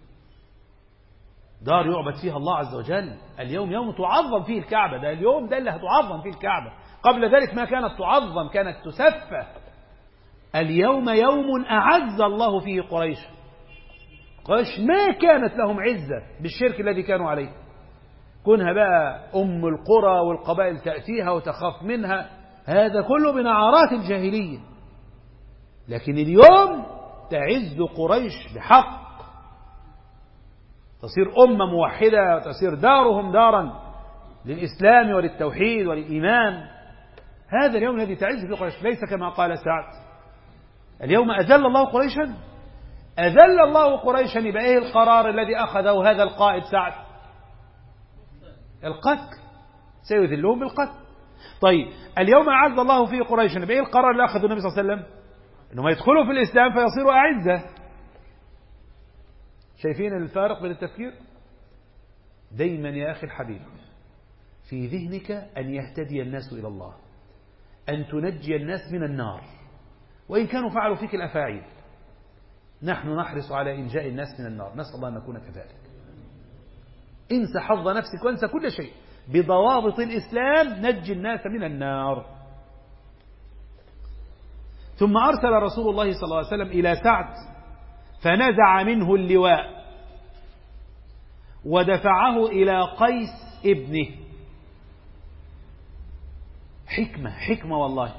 دار يعبد فيها الله عز وجل. اليوم يوم تعظم فيه الكعبة، ده اليوم ده اللي هتعظم فيه الكعبة. قبل ذلك ما كانت تعظم، كانت تسفه. اليوم يوم أعز الله فيه قريش. قريش ما كانت لهم عزة بالشرك الذي كانوا عليه، كونها بقى أم القرى والقبائل تأتيها وتخاف منها، هذا كله بنعرات الجاهلية. لكن اليوم تعز قريش بحق، تصير أمة موحدة، وتصير دارهم دارا للإسلام وللتوحيد وللإيمان. هذا اليوم الذي تعز فيه قريش، ليس كما قال سعد: اليوم أذل الله قريشا. أذل الله قريشا، يبقى إيه القرار الذي أخذه هذا القائد سعد؟ القتل، سيذلهم بالقتل. طيب اليوم أعز الله فيه قريشا، يبقى إيه القرار اللي أخذه النبي صلى الله عليه وسلم؟ إنهم يدخلوا في الإسلام فيصيروا أعزة. شايفين الفارق بين التفكير؟ دايما يا أخي الحبيب في ذهنك أن يهتدي الناس إلى الله، أن تنجي الناس من النار وإن كانوا فعلوا فيك الأفاعيل. نحن نحرص على إنجاء الناس من النار، نسأل الله أن نكون كذلك. انسى حظ نفسك وانسى كل شيء، بضوابط الإسلام نجي الناس من النار. ثم أرسل رسول الله صلى الله عليه وسلم إلى سعد فنزع منه اللواء ودفعه إلى قيس ابنه. حكمة حكمة والله.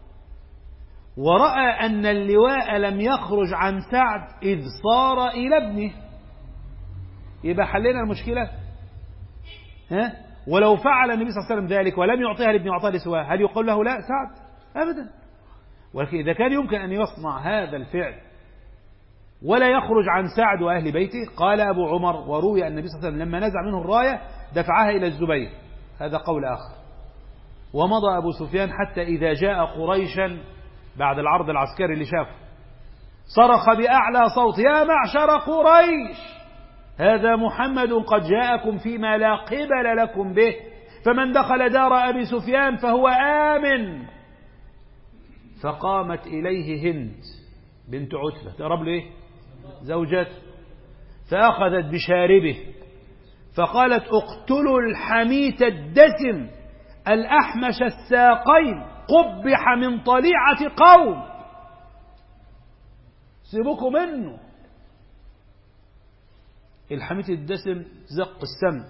ورأى أن اللواء لم يخرج عن سعد إذ صار إلى ابنه، يبقى حلنا المشكلة. ها؟ ولو فعل النبي صلى الله عليه وسلم ذلك ولم يعطيها لابن وعطاها لسواه، هل يقول له لا سعد؟ أبدا. ولكن إذا كان يمكن أن يصنع هذا الفعل ولا يخرج عن سعد وأهل بيته، قال أبو عمر: وروي أن النبي صلى الله عليه وسلم لما نزع منه الراية دفعها إلى الزبير. هذا قول آخر. ومضى أبو سفيان حتى إذا جاء قريشا بعد العرض العسكري اللي شافه صرخ بأعلى صوت: يا معشر قريش، هذا محمد قد جاءكم فيما لا قبل لكم به، فمن دخل دار أبي سفيان فهو آمن. فقامت إليه هند بنت عتبة، تقرب له إيه؟ زوجته، فأخذت بشاربه فقالت: اقتلوا الحميت الدسم الأحمش الساقين، قبح من طليعة قوم، سيبوكوا منه. الحميد الدسم زق السم،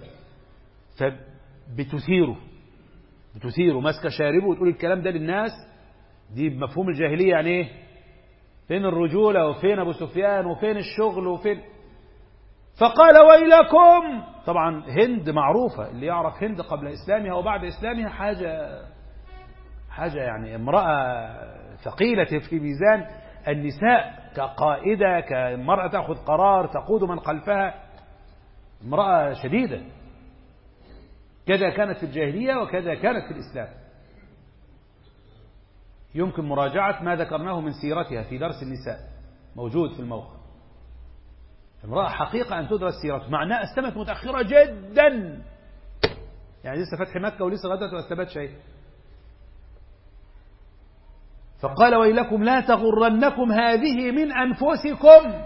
فبتثيره بتثيره ماسكه شاربه وتقول الكلام ده للناس. دي بمفهوم الجاهلية يعني ايه؟ فين الرجولة وفين أبو سفيان وفين الشغل وفين. فقال ويلكم. طبعا هند معروفة، اللي يعرف هند قبل إسلامها وبعد إسلامها حاجة حاجة يعني امرأة ثقيلة في ميزان النساء، كقائدة، كمرأة تأخذ قرار تقود من خلفها، امرأة شديدة. كذا كانت في الجاهلية وكذا كانت في الإسلام. يمكن مراجعة ما ذكرناه من سيرتها في درس النساء، موجود في الموقع. امرأة حقيقة أن تدرس سيرتها، معناه أسلمت متأخرة جدا، يعني لسه فتح مكة ولسه غدت وأسلمت شيء. فقال ويلكم لا تغرنكم هذه من أنفسكم،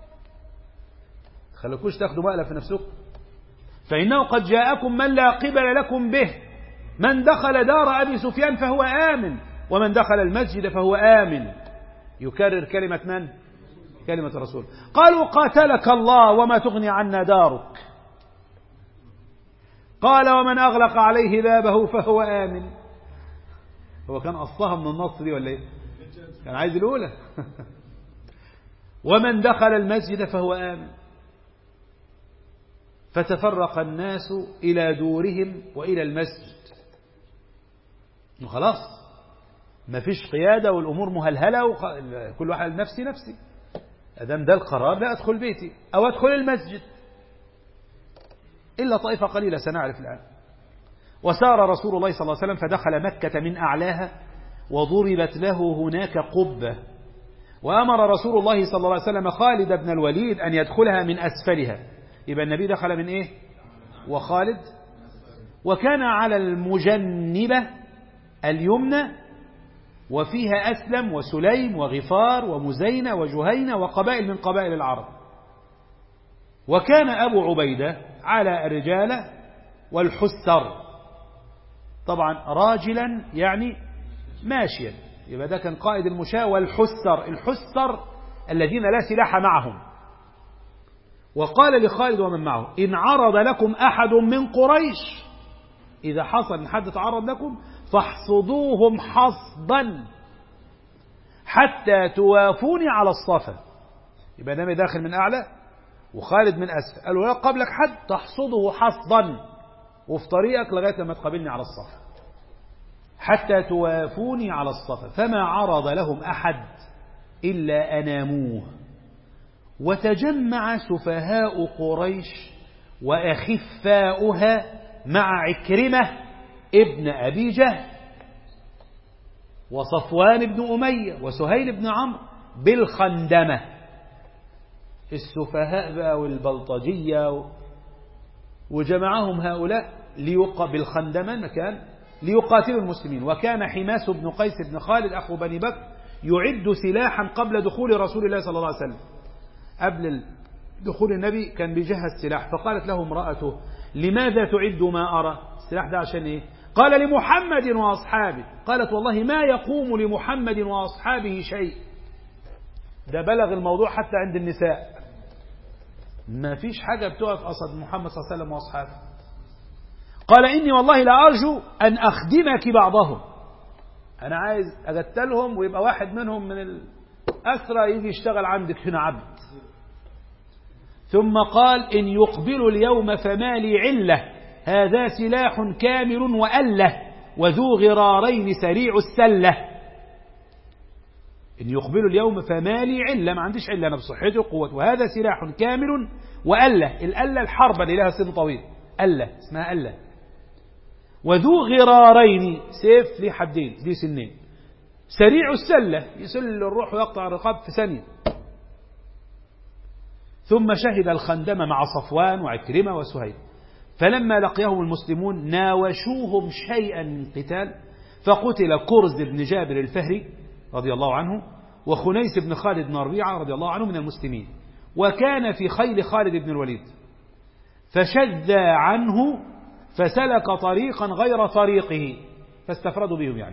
خلوكوش تاخدوا مقلب في نفسكم، فإنه قد جاءكم من لا قبل لكم به، من دخل دار أبي سفيان فهو آمن، ومن دخل المسجد فهو آمن. يكرر كلمة من؟ كلمة الرسول. قالوا قاتلك الله وما تغني عنا دارك. قال ومن أغلق عليه بابه فهو آمن. هو كان أصلها من النص دي ولا إيه؟ كان عايز الأولى. ومن دخل المسجد فهو آمن. فتفرق الناس إلى دورهم وإلى المسجد. خلاص ما فيش قيادة والأمور مهلهلة وكل واحد نفسي نفسي، أدام ده القرار لا أدخل بيتي أو أدخل المسجد، إلا طائفة قليلة سنعرف الآن. وسار رسول الله صلى الله عليه وسلم فدخل مكة من أعلاها وضربت له هناك قبة، وأمر رسول الله صلى الله عليه وسلم خالد بن الوليد أن يدخلها من أسفلها. يبقى النبي دخل من إيه؟ وخالد. وكان على المجنبة اليمنى وفيها أسلم وسليم وغفار ومزينة وجهينة وقبائل من قبائل العرب. وكان أبو عبيدة على الرجالة والحسر، طبعا راجلا يعني ماشيا، يبقى ده كان قائد المشاة. والحسر، الحسر الذين لا سلاح معهم. وقال لخالد ومن معه إن عرض لكم أحد من قريش، إذا حصل ان حد تعرض لكم فاحصدوهم حصدا حتى توافوني على الصفا. يبقى نامي داخل من أعلى وخالد من أسفل، قالوا لا قبلك حد تحصده حصدا وفي طريقك لغاية لما تقابلني على الصفا حتى توافوني على الصفا. فما عرض لهم أحد إلا أناموه. وتجمع سفهاء قريش وأخفاؤها مع عكرمة ابن أبي جهل وصفوان بن أمية وسهيل بن عمرو بالخندمة. السفهاء بقى والبلطجية وجمعهم هؤلاء ليق بالخندمة مكان ليقاتلوا المسلمين. وكان حماس بن قيس بن خالد أخو بني بكر يعد سلاحا قبل دخول رسول الله صلى الله عليه وسلم. قبل دخول النبي كان بيجهز سلاح. فقالت له امرأته لماذا تعد ما أرى؟ السلاح ده عشان إيه؟ قال لمحمد وأصحابه. قالت والله ما يقوم لمحمد وأصحابه شيء. ده بلغ الموضوع حتى عند النساء، ما فيش حاجة بتقف قصد محمد صلى الله عليه وسلم وأصحابه. قال إني والله لا أرجو أن أخدمك بعضهم، أنا عايز أقتلهم ويبقى واحد منهم من الأسرى يجي يشتغل عندك هنا عبد. ثم قال إن يقبلوا اليوم فما لي علة، هذا سلاح كامل وأله وذو غرارين سريع السلة. إن يقبلوا اليوم فما لي علة، ما عنديش علة، أنا بصحتي وقوة، وهذا سلاح كامل وأله. الأله الحربة اللي لها سن طويل، أله اسمها أله. وذو غرارين، سيف ليه حدين ليه سنين، سريع السلة يسل الروح ويقطع الرقاب في ثانية. ثم شهد الخندم مع صفوان وعكرمة وسهيل. فلما لقيهم المسلمون ناوشوهم شيئا من قتال، فقتل كرز بن جابر الفهري رضي الله عنه وخنيس بن خالد بن ربيعة رضي الله عنه من المسلمين، وكان في خيل خالد بن الوليد. فشذ عنه فسلك طريقا غير طريقه فاستفردوا بهم يعني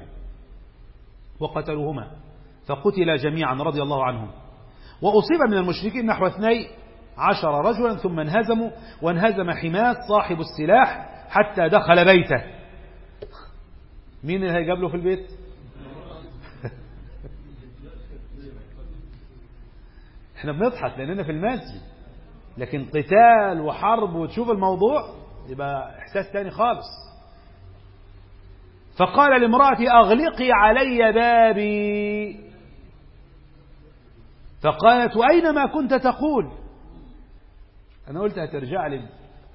وقتلوهما، فقتل جميعا رضي الله عنهم. وأصيب من المشركين نحو اثني عشر رجلا ثم انهزموا، وانهزم حماس صاحب السلاح حتى دخل بيته. مين اللي هيجاب له في البيت؟ احنا بنضحك لأننا في المسجد، لكن قتال وحرب وتشوف الموضوع يبقى إحساس تاني خالص. فقال لامرأتي أغلقي علي بابي، فقالت وأين ما كنت تقول؟ أنا قلت هترجع لي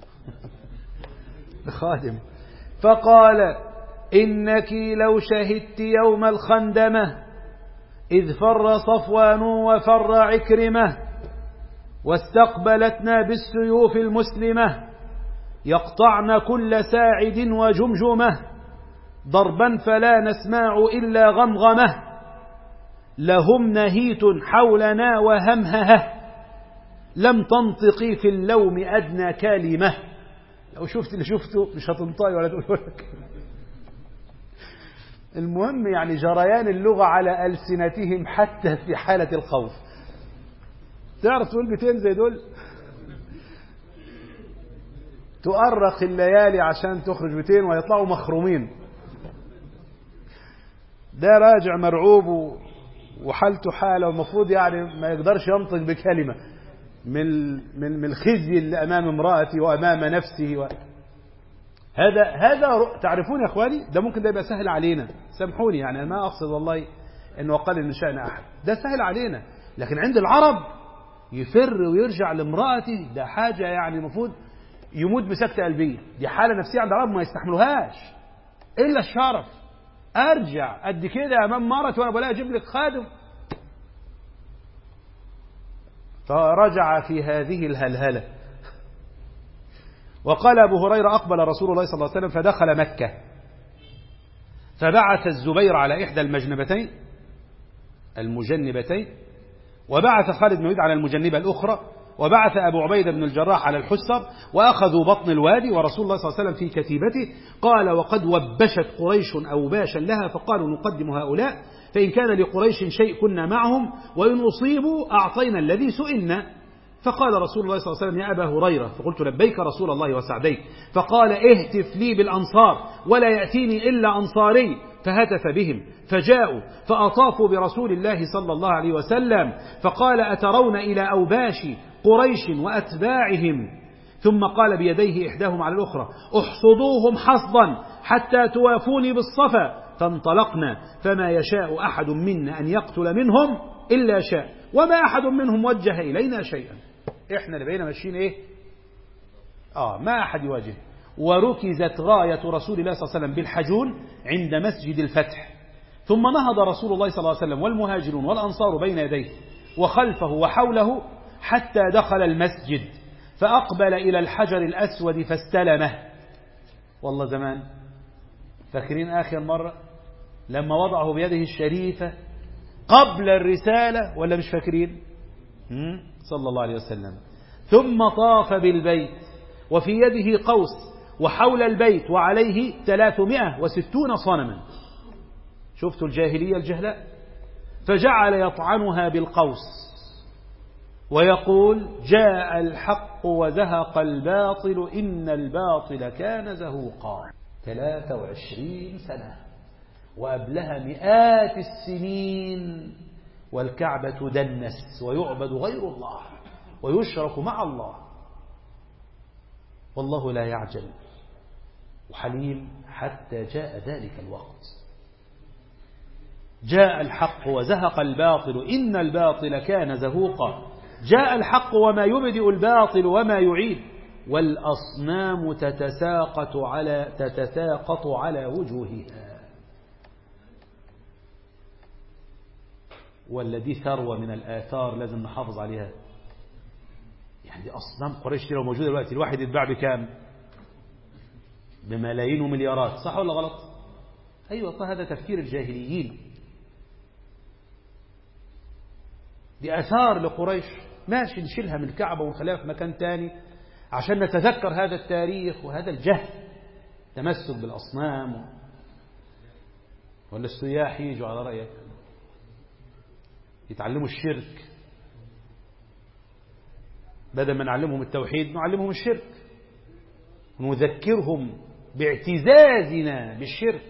خادم. فقال إنك لو شهدت يوم الخندمة إذ فر صفوان وفر عكرمة واستقبلتنا بالسيوف المسلمة يقطعن كل ساعد وجمجمة ضربا فلا نسمع إلا غمغمة لهم نهيت حولنا وهمهه لم تنطقي في اللوم أدنى كلمة. لو شفت اللي شفته مش هتنطقي ولا تقول لك. المهم يعني جريان اللغة على ألسنتهم حتى في حالة الخوف. تعرف تقول بيتين زي دول تؤرق الليالي عشان تخرج بيتين ويطلعوا مخرومين. ده راجع مرعوب وحالته حالة والمفروض يعني ما يقدرش ينطق بكلمة من من من الخزي اللي أمام امرأتي وأمام نفسه و... هذا هذا تعرفون يا اخواني، ده ممكن ده يبقى سهل علينا، سامحوني يعني أنا ما اقصد والله انه اقل من شأن احد، ده سهل علينا، لكن عند العرب يفر ويرجع لامرأته ده حاجة يعني المفروض يموت بسكتة قلبية. دي حالة نفسية عند العرب ما يستحملوهاش الا الشرف. ارجع قد كده امام مرتي وانا بقول لها اجيب لك خادم. فرجع في هذه الهلهلة. وقال أبو هريرة أقبل رسول الله صلى الله عليه وسلم فدخل مكة فبعث الزبير على إحدى المجنبتين المجنبتين وبعث خالد بن وليد على المجنبة الأخرى وبعث أبو عبيدة بن الجراح على الحسر وأخذوا بطن الوادي ورسول الله صلى الله عليه وسلم في كتيبته. قال وقد وبشت قريش أوباشا لها فقالوا نقدم هؤلاء فإن كان لقريش شيء كنا معهم وإن أصيبوا أعطينا الذي سئلنا. فقال رسول الله صلى الله عليه وسلم يا أبا هريرة فقلت لبيك رسول الله وسعديك. فقال اهتف لي بالأنصار ولا يأتيني إلا أنصاري. فهتف بهم فجاءوا فأطافوا برسول الله صلى الله عليه وسلم فقال أترون إلى أوباش قريش وأتباعهم ثم قال بيديه إحداهم على الأخرى احصدوهم حصدا حتى توافوني بالصفا. فانطلقنا فما يشاء أحد منا أن يقتل منهم إلا شاء وما أحد منهم وجه إلينا شيئا. إحنا اللي بقينا ماشيين إيه آه ما أحد يواجه. وركزت غاية رسول الله صلى الله عليه وسلم بالحجون عند مسجد الفتح ثم نهض رسول الله صلى الله عليه وسلم والمهاجرون والأنصار بين يديه وخلفه وحوله حتى دخل المسجد فأقبل إلى الحجر الأسود فاستلمه. والله زمان فاكرين آخر مرة لما وضعه بيده الشريفة قبل الرسالة ولا مش فاكرين؟ صلى الله عليه وسلم. ثم طاف بالبيت وفي يده قوس وحول البيت وعليه ثلاثمائة وستون صنما. شفتوا الجاهلية الجهلاء؟ فجعل يطعنها بالقوس ويقول جاء الحق وزهق الباطل إن الباطل كان زهوقا. ثلاثة وعشرين سنة وقبلها مئات السنين والكعبة تدنس ويعبد غير الله ويشرك مع الله. والله لا يعجل وحليم حتى جاء ذلك الوقت. جاء الحق وزهق الباطل إن الباطل كان زهوقا. جاء الحق وما يبدئ الباطل وما يعيد والأصنام تتساقط على تتساقط على وجوهها. والذي ثروة من الآثار لازم نحافظ عليها. يعني دي أصنام قريش لو موجودة دلوقتي الواحد يتباع بكام؟ بملايين ومليارات، صح ولا غلط؟ أيوة طيب هذا تفكير الجاهليين. دي آثار لقريش ماشي نشيلها من الكعبة ونخليها في مكان تاني عشان نتذكر هذا التاريخ وهذا الجهل تمسك بالأصنام. ولا السياح يجوا على رأيك يتعلموا الشرك بدل ما نعلمهم التوحيد نعلمهم الشرك، ونذكرهم باعتزازنا بالشرك.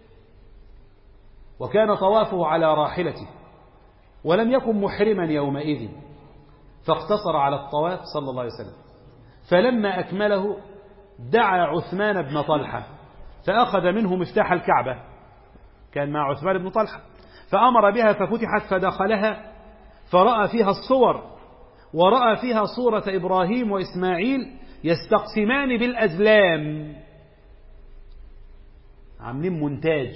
وكان طوافه على راحلته ولم يكن محرما يومئذ، فاقتصر على الطواف صلى الله عليه وسلم. فلما أكمله دعا عثمان بن طلحة فأخذ منه مفتاح الكعبة، كان مع عثمان بن طلحة، فأمر بها ففتحت فدخلها فرأى فيها الصور، ورأى فيها صورة إبراهيم وإسماعيل يستقسمان بالأزلام، عاملين منتاج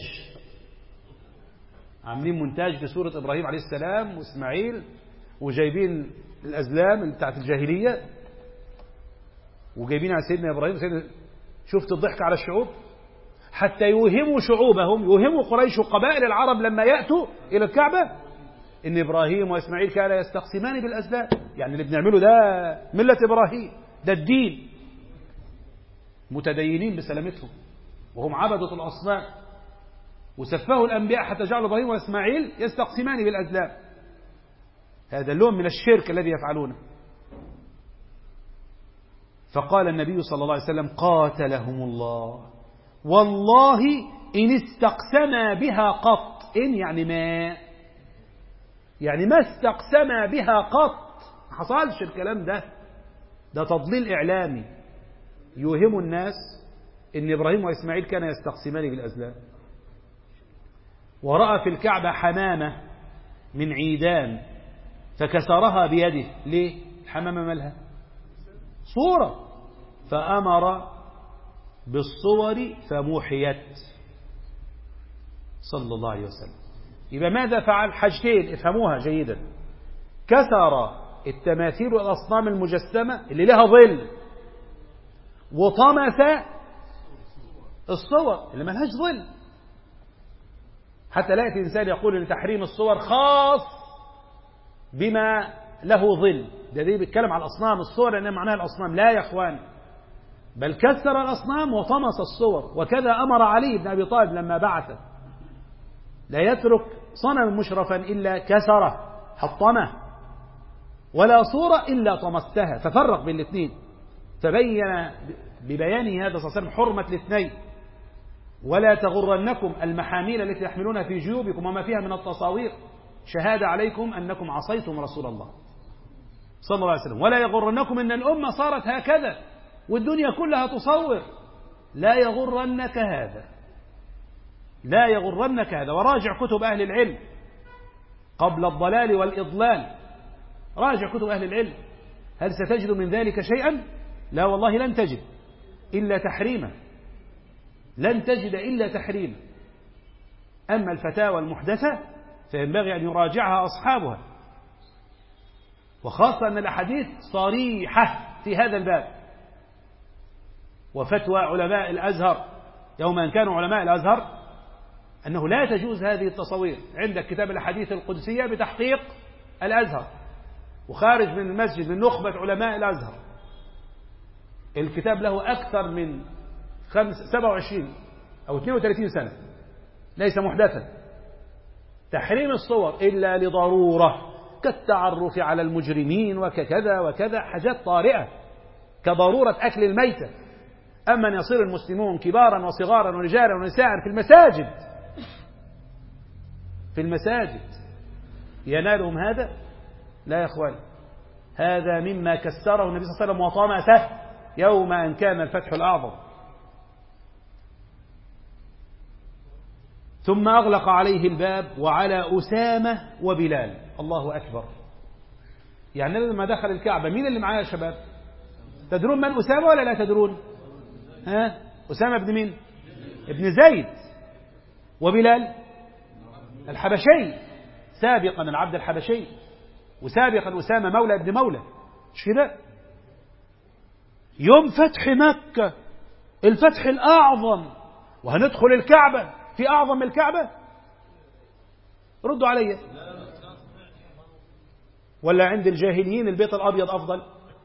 عاملين منتاج بصورة إبراهيم عليه السلام وإسماعيل، وجايبين الأزلام بتاعت الجاهلية وجايبين على سيدنا إبراهيم سيدنا. شفت الضحك على الشعوب حتى يوهموا شعوبهم، يوهموا قريش وقبائل العرب لما يأتوا إلى الكعبة إن إبراهيم وإسماعيل كانا يستقسمان بالأزلام، يعني اللي بنعمله ده ملة إبراهيم، ده الدين. متدينين بسلامتهم وهم عبدة الأصنام، وسفهوا الأنبياء حتى جعلوا إبراهيم وإسماعيل يستقسمان بالأزلام. هذا اللون من الشرك الذي يفعلونه. فقال النبي صلى الله عليه وسلم قاتلهم الله والله إن استقسما بها قط. إن يعني ما يعني ما استقسما بها قط، ما حصلش الكلام ده، ده تضليل إعلامي يوهم الناس إن إبراهيم وإسماعيل كان يستقسمان بالأزلام. ورأى في الكعبة حمامة من عيدان فكسرها بيده. ليه؟ الحمامة مالها صورة، فأمر بالصور فموحيت صلى الله عليه وسلم. يبقى ماذا فعل؟ حاجتين افهموها جيدا. كسر التماثيل والأصنام المجسمة اللي لها ظل، وطمس الصور اللي ما لهاش ظل. حتى لا يأتي إنسان يقول إن تحريم الصور خاص بما له ظل، ده دي بيتكلم على الأصنام. الصور لأن معناها الأصنام، لا يا إخوان، بل كسر الأصنام وطمس الصور. وكذا أمر علي بن أبي طالب لما بعث لا يترك صنم مشرفا إلا كسره حطمه، ولا صورة إلا طمستها، ففرق بين الاثنين. فبين ببيانه هذا صلى الله عليه وسلم حرمة الاثنين. ولا تغرنكم المحاميل التي تحملونها في جيوبكم وما فيها من التصاوير شهادة عليكم أنكم عصيتم رسول الله صلى الله عليه وسلم. ولا يغرنكم أن الأمة صارت هكذا والدنيا كلها تصور. لا يغرنك هذا، لا يغرنك هذا. وراجع كتب أهل العلم قبل الضلال والإضلال، راجع كتب أهل العلم. هل ستجد من ذلك شيئا؟ لا والله لن تجد إلا تحريما، لن تجد إلا تحريما. أما الفتاوى المحدثة فينبغي أن يراجعها أصحابها، وخاصة أن الأحاديث صريحة في هذا الباب. وفتوى علماء الأزهر يوم أن كانوا علماء الأزهر أنه لا تجوز هذه التصوير. عندك كتاب الأحاديث القدسية بتحقيق الأزهر، وخارج من المسجد من نخبة علماء الأزهر. الكتاب له أكثر من سبعة وعشرين أو اثنين وثلاثين سنة، ليس محدثا. تحريم الصور إلا لضرورة كالتعرف على المجرمين وكذا وكذا، حاجات طارئة كضرورة أكل الميتة. أما أن يصير المسلمون كبارا وصغارا ورجالا ونساء في المساجد في المساجد ينالهم هذا، لا يا إخوان. هذا مما كسره النبي صلى الله عليه وسلم وطمسه يوم أن كان الفتح الأعظم. ثم أغلق عليه الباب وعلى أسامة وبلال. الله أكبر. يعني لما دخل الكعبة مين اللي معاه يا شباب؟ تدرون من أسامة ولا لا تدرون؟ ها؟ أسامة ابن مين؟ ابن زيد. وبلال الحبشي، سابقا العبد الحبشي، وسابقا أسامة مولى ابن مولى، مش كده؟ يوم فتح مكة الفتح الأعظم وهندخل الكعبة، في أعظم من الكعبة؟ ردوا علي. ولا عند الجاهليين البيت الأبيض أفضل؟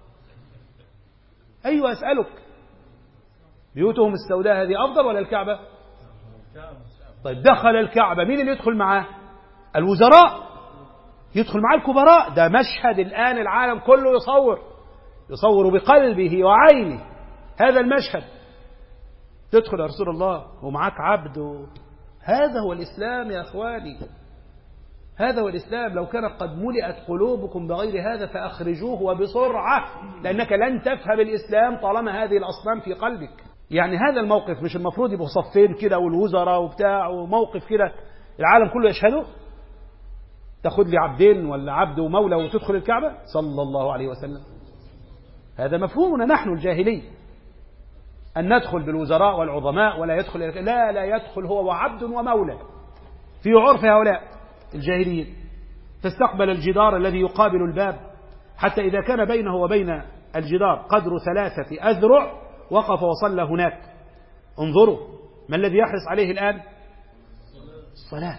أيوة أسألك، بيوتهم السوداء هذه أفضل ولا الكعبة؟ طيب دخل الكعبة مين اللي يدخل معاه؟ الوزراء، يدخل معاه الكبراء. ده مشهد الآن العالم كله يصور يصور بقلبه وعينه هذا المشهد، تدخل يا رسول الله ومعاك عبد و... هذا هو الإسلام يا أخواني، هذا هو الإسلام. لو كانت قد ملئت قلوبكم بغير هذا فأخرجوه وبسرعة، لأنك لن تفهم الإسلام طالما هذه الأصنام في قلبك. يعني هذا الموقف مش المفروض يبقوا صفين كده والوزراء وبتاع وموقف كده العالم كله يشهده؟ تاخد لي عبدين ولا عبد ومولى وتدخل الكعبة صلى الله عليه وسلم؟ هذا مفهومنا نحن الجاهلي، أن ندخل بالوزراء والعظماء ولا يدخل، لا لا يدخل هو وعبد ومولى في عرف هؤلاء الجاهليين. فاستقبل الجدار الذي يقابل الباب، حتى إذا كان بينه وبين الجدار قدر ثلاثة أذرع وقف وصلى هناك. انظروا ما الذي يحرص عليه الآن؟ الصلاة.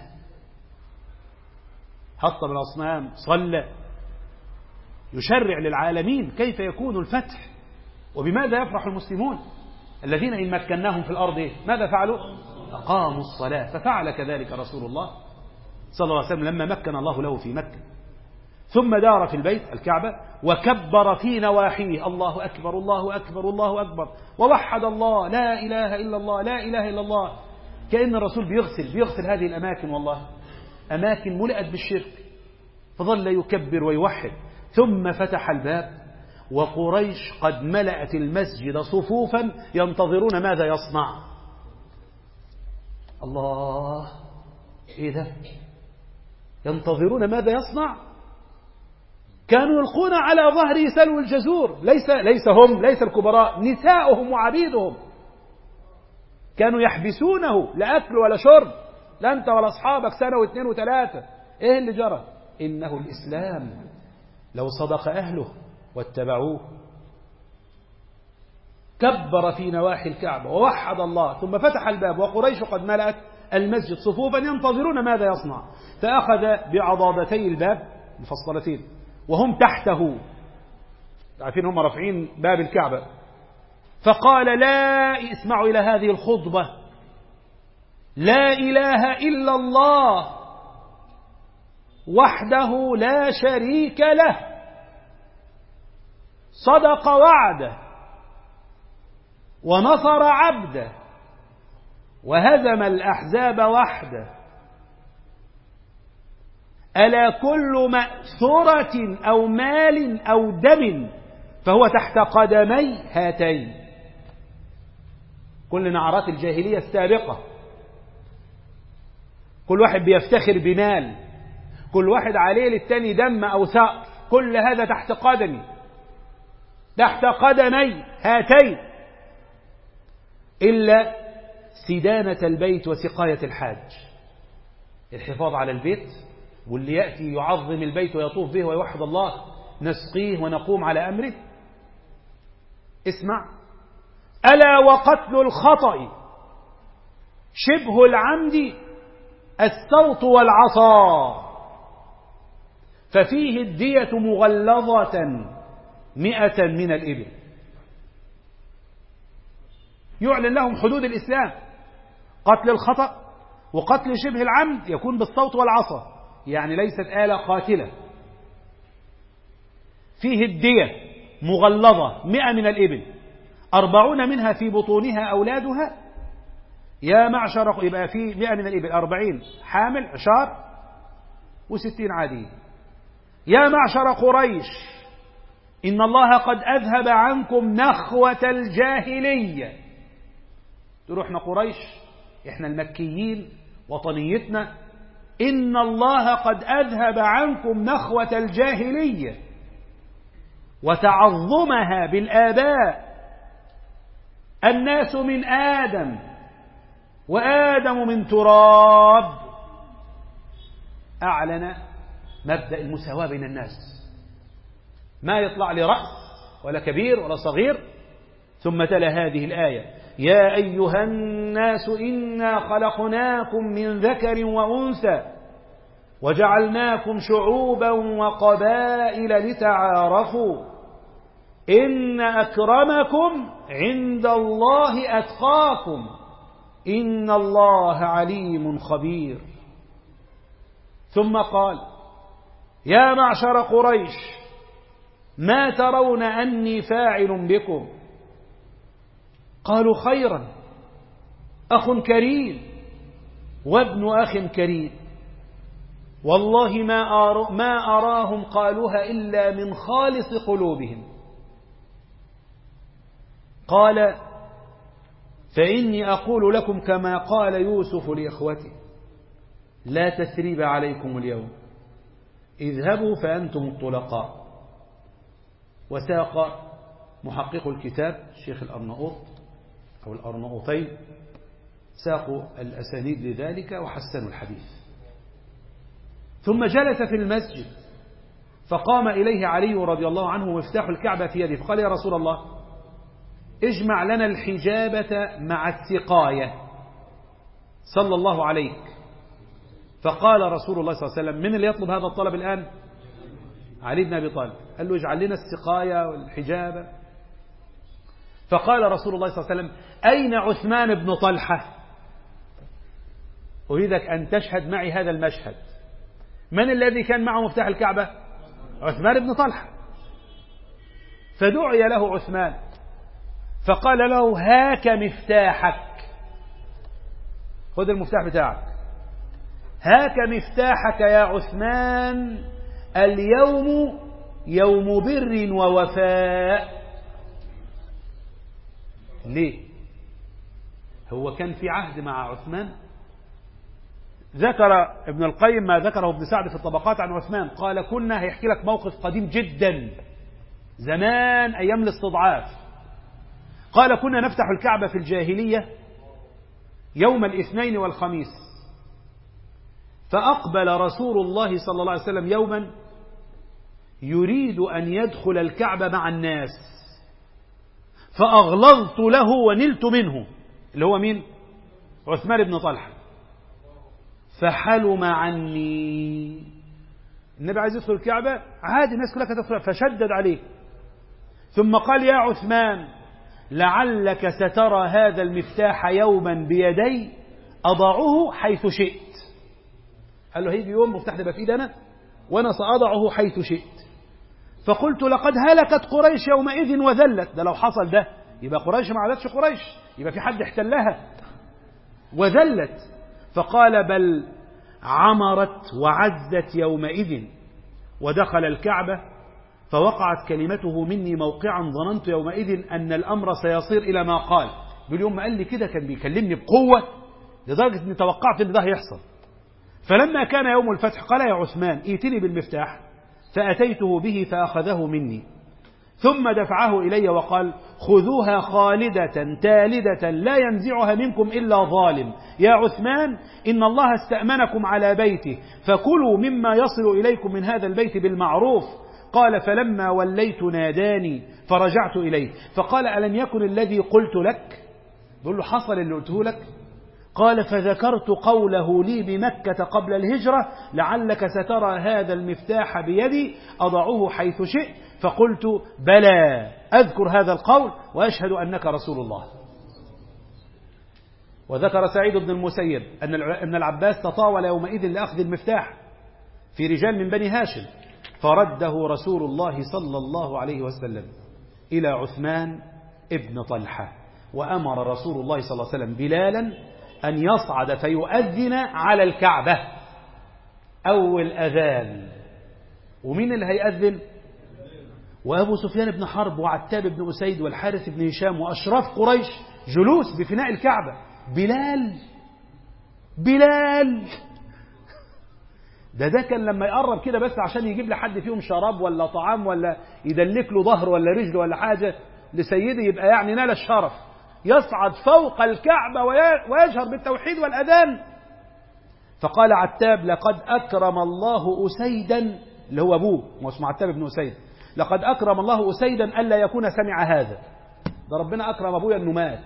حطم الأصنام، صلى، يشرع للعالمين كيف يكون الفتح. وبماذا يفرح المسلمون الذين إن مكناهم في الأرض ماذا فعلوا؟ أقاموا الصلاة. ففعل كذلك رسول الله صلى الله عليه وسلم لما مكن الله له في مكة. ثم دار في البيت الكعبة وكبر في نواحيه، الله أكبر الله أكبر الله أكبر، ووحد الله، لا إله إلا الله لا إله إلا الله. كأن الرسول بيغسل بيغسل هذه الأماكن، والله أماكن ملئت بالشرك، فظل يكبر ويوحد. ثم فتح الباب وقريش قد ملأت المسجد صفوفا ينتظرون ماذا يصنع. الله، إيه ده؟ ينتظرون ماذا يصنع. كانوا يلقون على ظهره سلو الجزور، ليس ليس هم ليس الكبراء، نساؤهم وعبيدهم كانوا يحبسونه، لا أكل ولا شرب، لا أنت ولا أصحابك سنة واثنين وثلاثة. إيه اللي جرى؟ إنه الإسلام لو صدق أهله واتبعوه. كبر في نواحي الكعبة ووحد الله، ثم فتح الباب وقريش قد ملأت المسجد صفوفا ينتظرون ماذا يصنع. فأخذ بعضادتي الباب مفصلتين وهم تحته، عارفين هم رافعين باب الكعبة، فقال لا، اسمعوا إلى هذه الخطبة، لا إله إلا الله وحده لا شريك له، صدق وعده ونصر عبده وهزم الأحزاب وحده، ألا كل مأثرة أو مال أو دم فهو تحت قدمي هاتين. كل نعرات الجاهلية السابقة، كل واحد بيفتخر بمال، كل واحد عليه للتاني دم أو ثأر، كل هذا تحت قدمي، تحت قدمي هاتين، إلا سدانة البيت وسقاية الحاج، الحفاظ على البيت، واللي يأتي يعظم البيت ويطوف به ويوحد الله نسقيه ونقوم على أمره. اسمع، ألا وقتل الخطأ شبه العمد السوط والعصا، ففيه الدية مغلظة مئة من الإبل. يعلن لهم حدود الإسلام، قتل الخطأ وقتل شبه العمد يكون بالصوت والعصا، يعني ليست آلة قاتلة. فيه الدية مغلظة مئة من الإبل، أربعون منها في بطونها أولادها. يا معشر، يبقى في مئة من الإبل، أربعين حامل عشار وستين عادي. يا معشر قريش إن الله قد أذهب عنكم نخوة الجاهلية. تروحنا قريش، إحنا المكيين وطنيتنا، إن الله قد أذهب عنكم نخوة الجاهلية وتعظمها بالآباء. الناس من آدم وآدم من تراب. أعلن مبدأ المساواة بين الناس، ما يطلع لرأس ولا كبير ولا صغير. ثم تلا هذه الآية: يا أيها الناس إنا خلقناكم من ذكر وأنثى وجعلناكم شعوبا وقبائل لتعارفوا إن أكرمكم عند الله أتقاكم إن الله عليم خبير. ثم قال: يا معشر قريش ما ترون أني فاعل بكم؟ قالوا خيرا، أخ كريم وابن أخ كريم، والله ما أر... ما أراهم قالوها إلا من خالص قلوبهم. قال فإني أقول لكم كما قال يوسف لإخوته لا تثريب عليكم اليوم، اذهبوا فأنتم الطلقاء. وساق محقق الكتاب الشيخ الأرناؤوط أو الأرناؤوطين ساقوا الأسانيد لذلك وحسنوا الحديث. ثم جلس في المسجد فقام إليه علي رضي الله عنه مفتاح الكعبة في يده فقال يا رسول الله اجمع لنا الحجابة مع السقاية صلى الله عليك. فقال رسول الله صلى الله عليه وسلم من اللي يطلب هذا الطلب الآن؟ علي بن أبي طالب. قال له اجعل لنا السقاية والحجابة. فقال رسول الله صلى الله عليه وسلم أين عثمان بن طلحة؟ أريدك أن تشهد معي هذا المشهد. من الذي كان معه مفتاح الكعبة؟ عثمان بن طلحة. فدعي له عثمان فقال له هاك مفتاحك، خذ المفتاح بتاعك، هاك مفتاحك يا عثمان، اليوم يوم بر ووفاء. ليه؟ هو كان في عهد مع عثمان. ذكر ابن القيم ما ذكره ابن سعد في الطبقات عن عثمان، قال كنا، هيحكي لك موقف قديم جدا زمان أيام الاستضعاف، قال كنا نفتح الكعبة في الجاهلية يوم الاثنين والخميس، فأقبل رسول الله صلى الله عليه وسلم يوما يريد أن يدخل الكعبة مع الناس، فأغلظت له ونلت منه، اللي هو مين؟ عثمان بن طلحة، فحلم عني. النبي عايز يدخل الكعبة عادي، الناس كلها تدخل، فشدد عليه ثم قال يا عثمان لعلك سترى هذا المفتاح يوما بيدي أضعه حيث شئت. قال له هيجي يوم مفتاح ده في ايدي انا وانا سأضعه حيث شئت. فقلت لقد هلكت قريش يومئذ وذلت. ده لو حصل ده يبقى قريش ما عادتش قريش، يبقى في حد احتلها وذلت. فقال بل عمرت وعزت يومئذ. ودخل الكعبة فوقعت كلمته مني موقعا ظننت يومئذ أن الأمر سيصير إلى ما قال. باليوم ما قال لي كده كان بيكلمني بقوة لدرجة أني توقعت أن ده هيحصل. فلما كان يوم الفتح قال يا عثمان ائتني بالمفتاح، فأتيته به فأخذه مني ثم دفعه إلي وقال خذوها خالدة تالدة لا ينزعها منكم إلا ظالم. يا عثمان إن الله استأمنكم على بيته فكلوا مما يصل إليكم من هذا البيت بالمعروف. قال فلما وليت ناداني فرجعت إليه فقال ألم يكن الذي قلت لك؟ بقول له حصل اللي قلته لك. قال فذكرت قوله لي بمكة قبل الهجرة لعلك سترى هذا المفتاح بيدي أضعه حيث شئت. فقلت بلى أذكر هذا القول وأشهد أنك رسول الله. وذكر سعيد بن المسيب أن ابن العباس تطاول يومئذ لأخذ المفتاح في رجال من بني هاشم، فرده رسول الله صلى الله عليه وسلم إلى عثمان ابن طلحة، وأمر رسول الله صلى الله عليه وسلم بلالا أن يصعد فيؤذن على الكعبة أول أذان. ومين اللي هيأذن؟ وأبو سفيان بن حرب وعتاب بن أسيد والحارث بن هشام وأشراف قريش جلوس بفناء الكعبة. بلال بلال ده ده كان لما يقرب كده بس عشان يجيب لحد فيهم شراب ولا طعام ولا يدلك له ظهر ولا رجل ولا حاجة لسيده يبقى يعني نال الشرف، يصعد فوق الكعبة ويجهر بالتوحيد والأذان. فقال عتاب لقد أكرم الله أسيدا، اللي هو أبوه واسمه عتاب بن أسيد، لقد أكرم الله أسيدا ألا يكون سمع هذا. ده ربنا أكرم أبويا أنه مات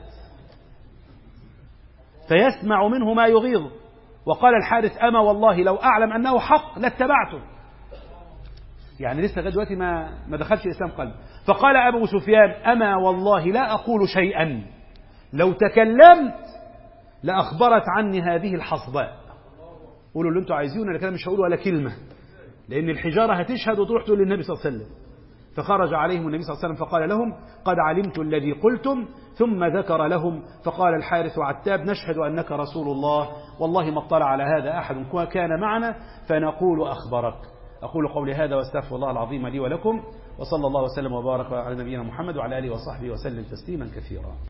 فيسمع منه ما يغيظ. وقال الحارث أما والله لو أعلم أنه حق لاتبعته، يعني لسه لغاية دلوقتي ما ما دخلش الإسلام قلبه. فقال أبو سفيان أما والله لا أقول شيئا لو تكلمت لأخبرت عني هذه الحصباء. قولوا اللي انتوا عايزينه، أنا كده مش هقول ولا كلمة، لأن الحجارة هتشهد وتروح تقول للنبي صلى الله عليه وسلم. فخرج عليهم النبي صلى الله عليه وسلم فقال لهم قد علمت الذي قلتم، ثم ذكر لهم فقال الحارث وعتاب نشهد أنك رسول الله والله ما اطلع على هذا أحد كان معنا فنقول أخبرك. أقول قولي هذا واستغفر الله العظيم لي ولكم، وصلى الله وسلم وبارك على نبينا محمد وعلى آله وصحبه وسلم تسليما كثيرا.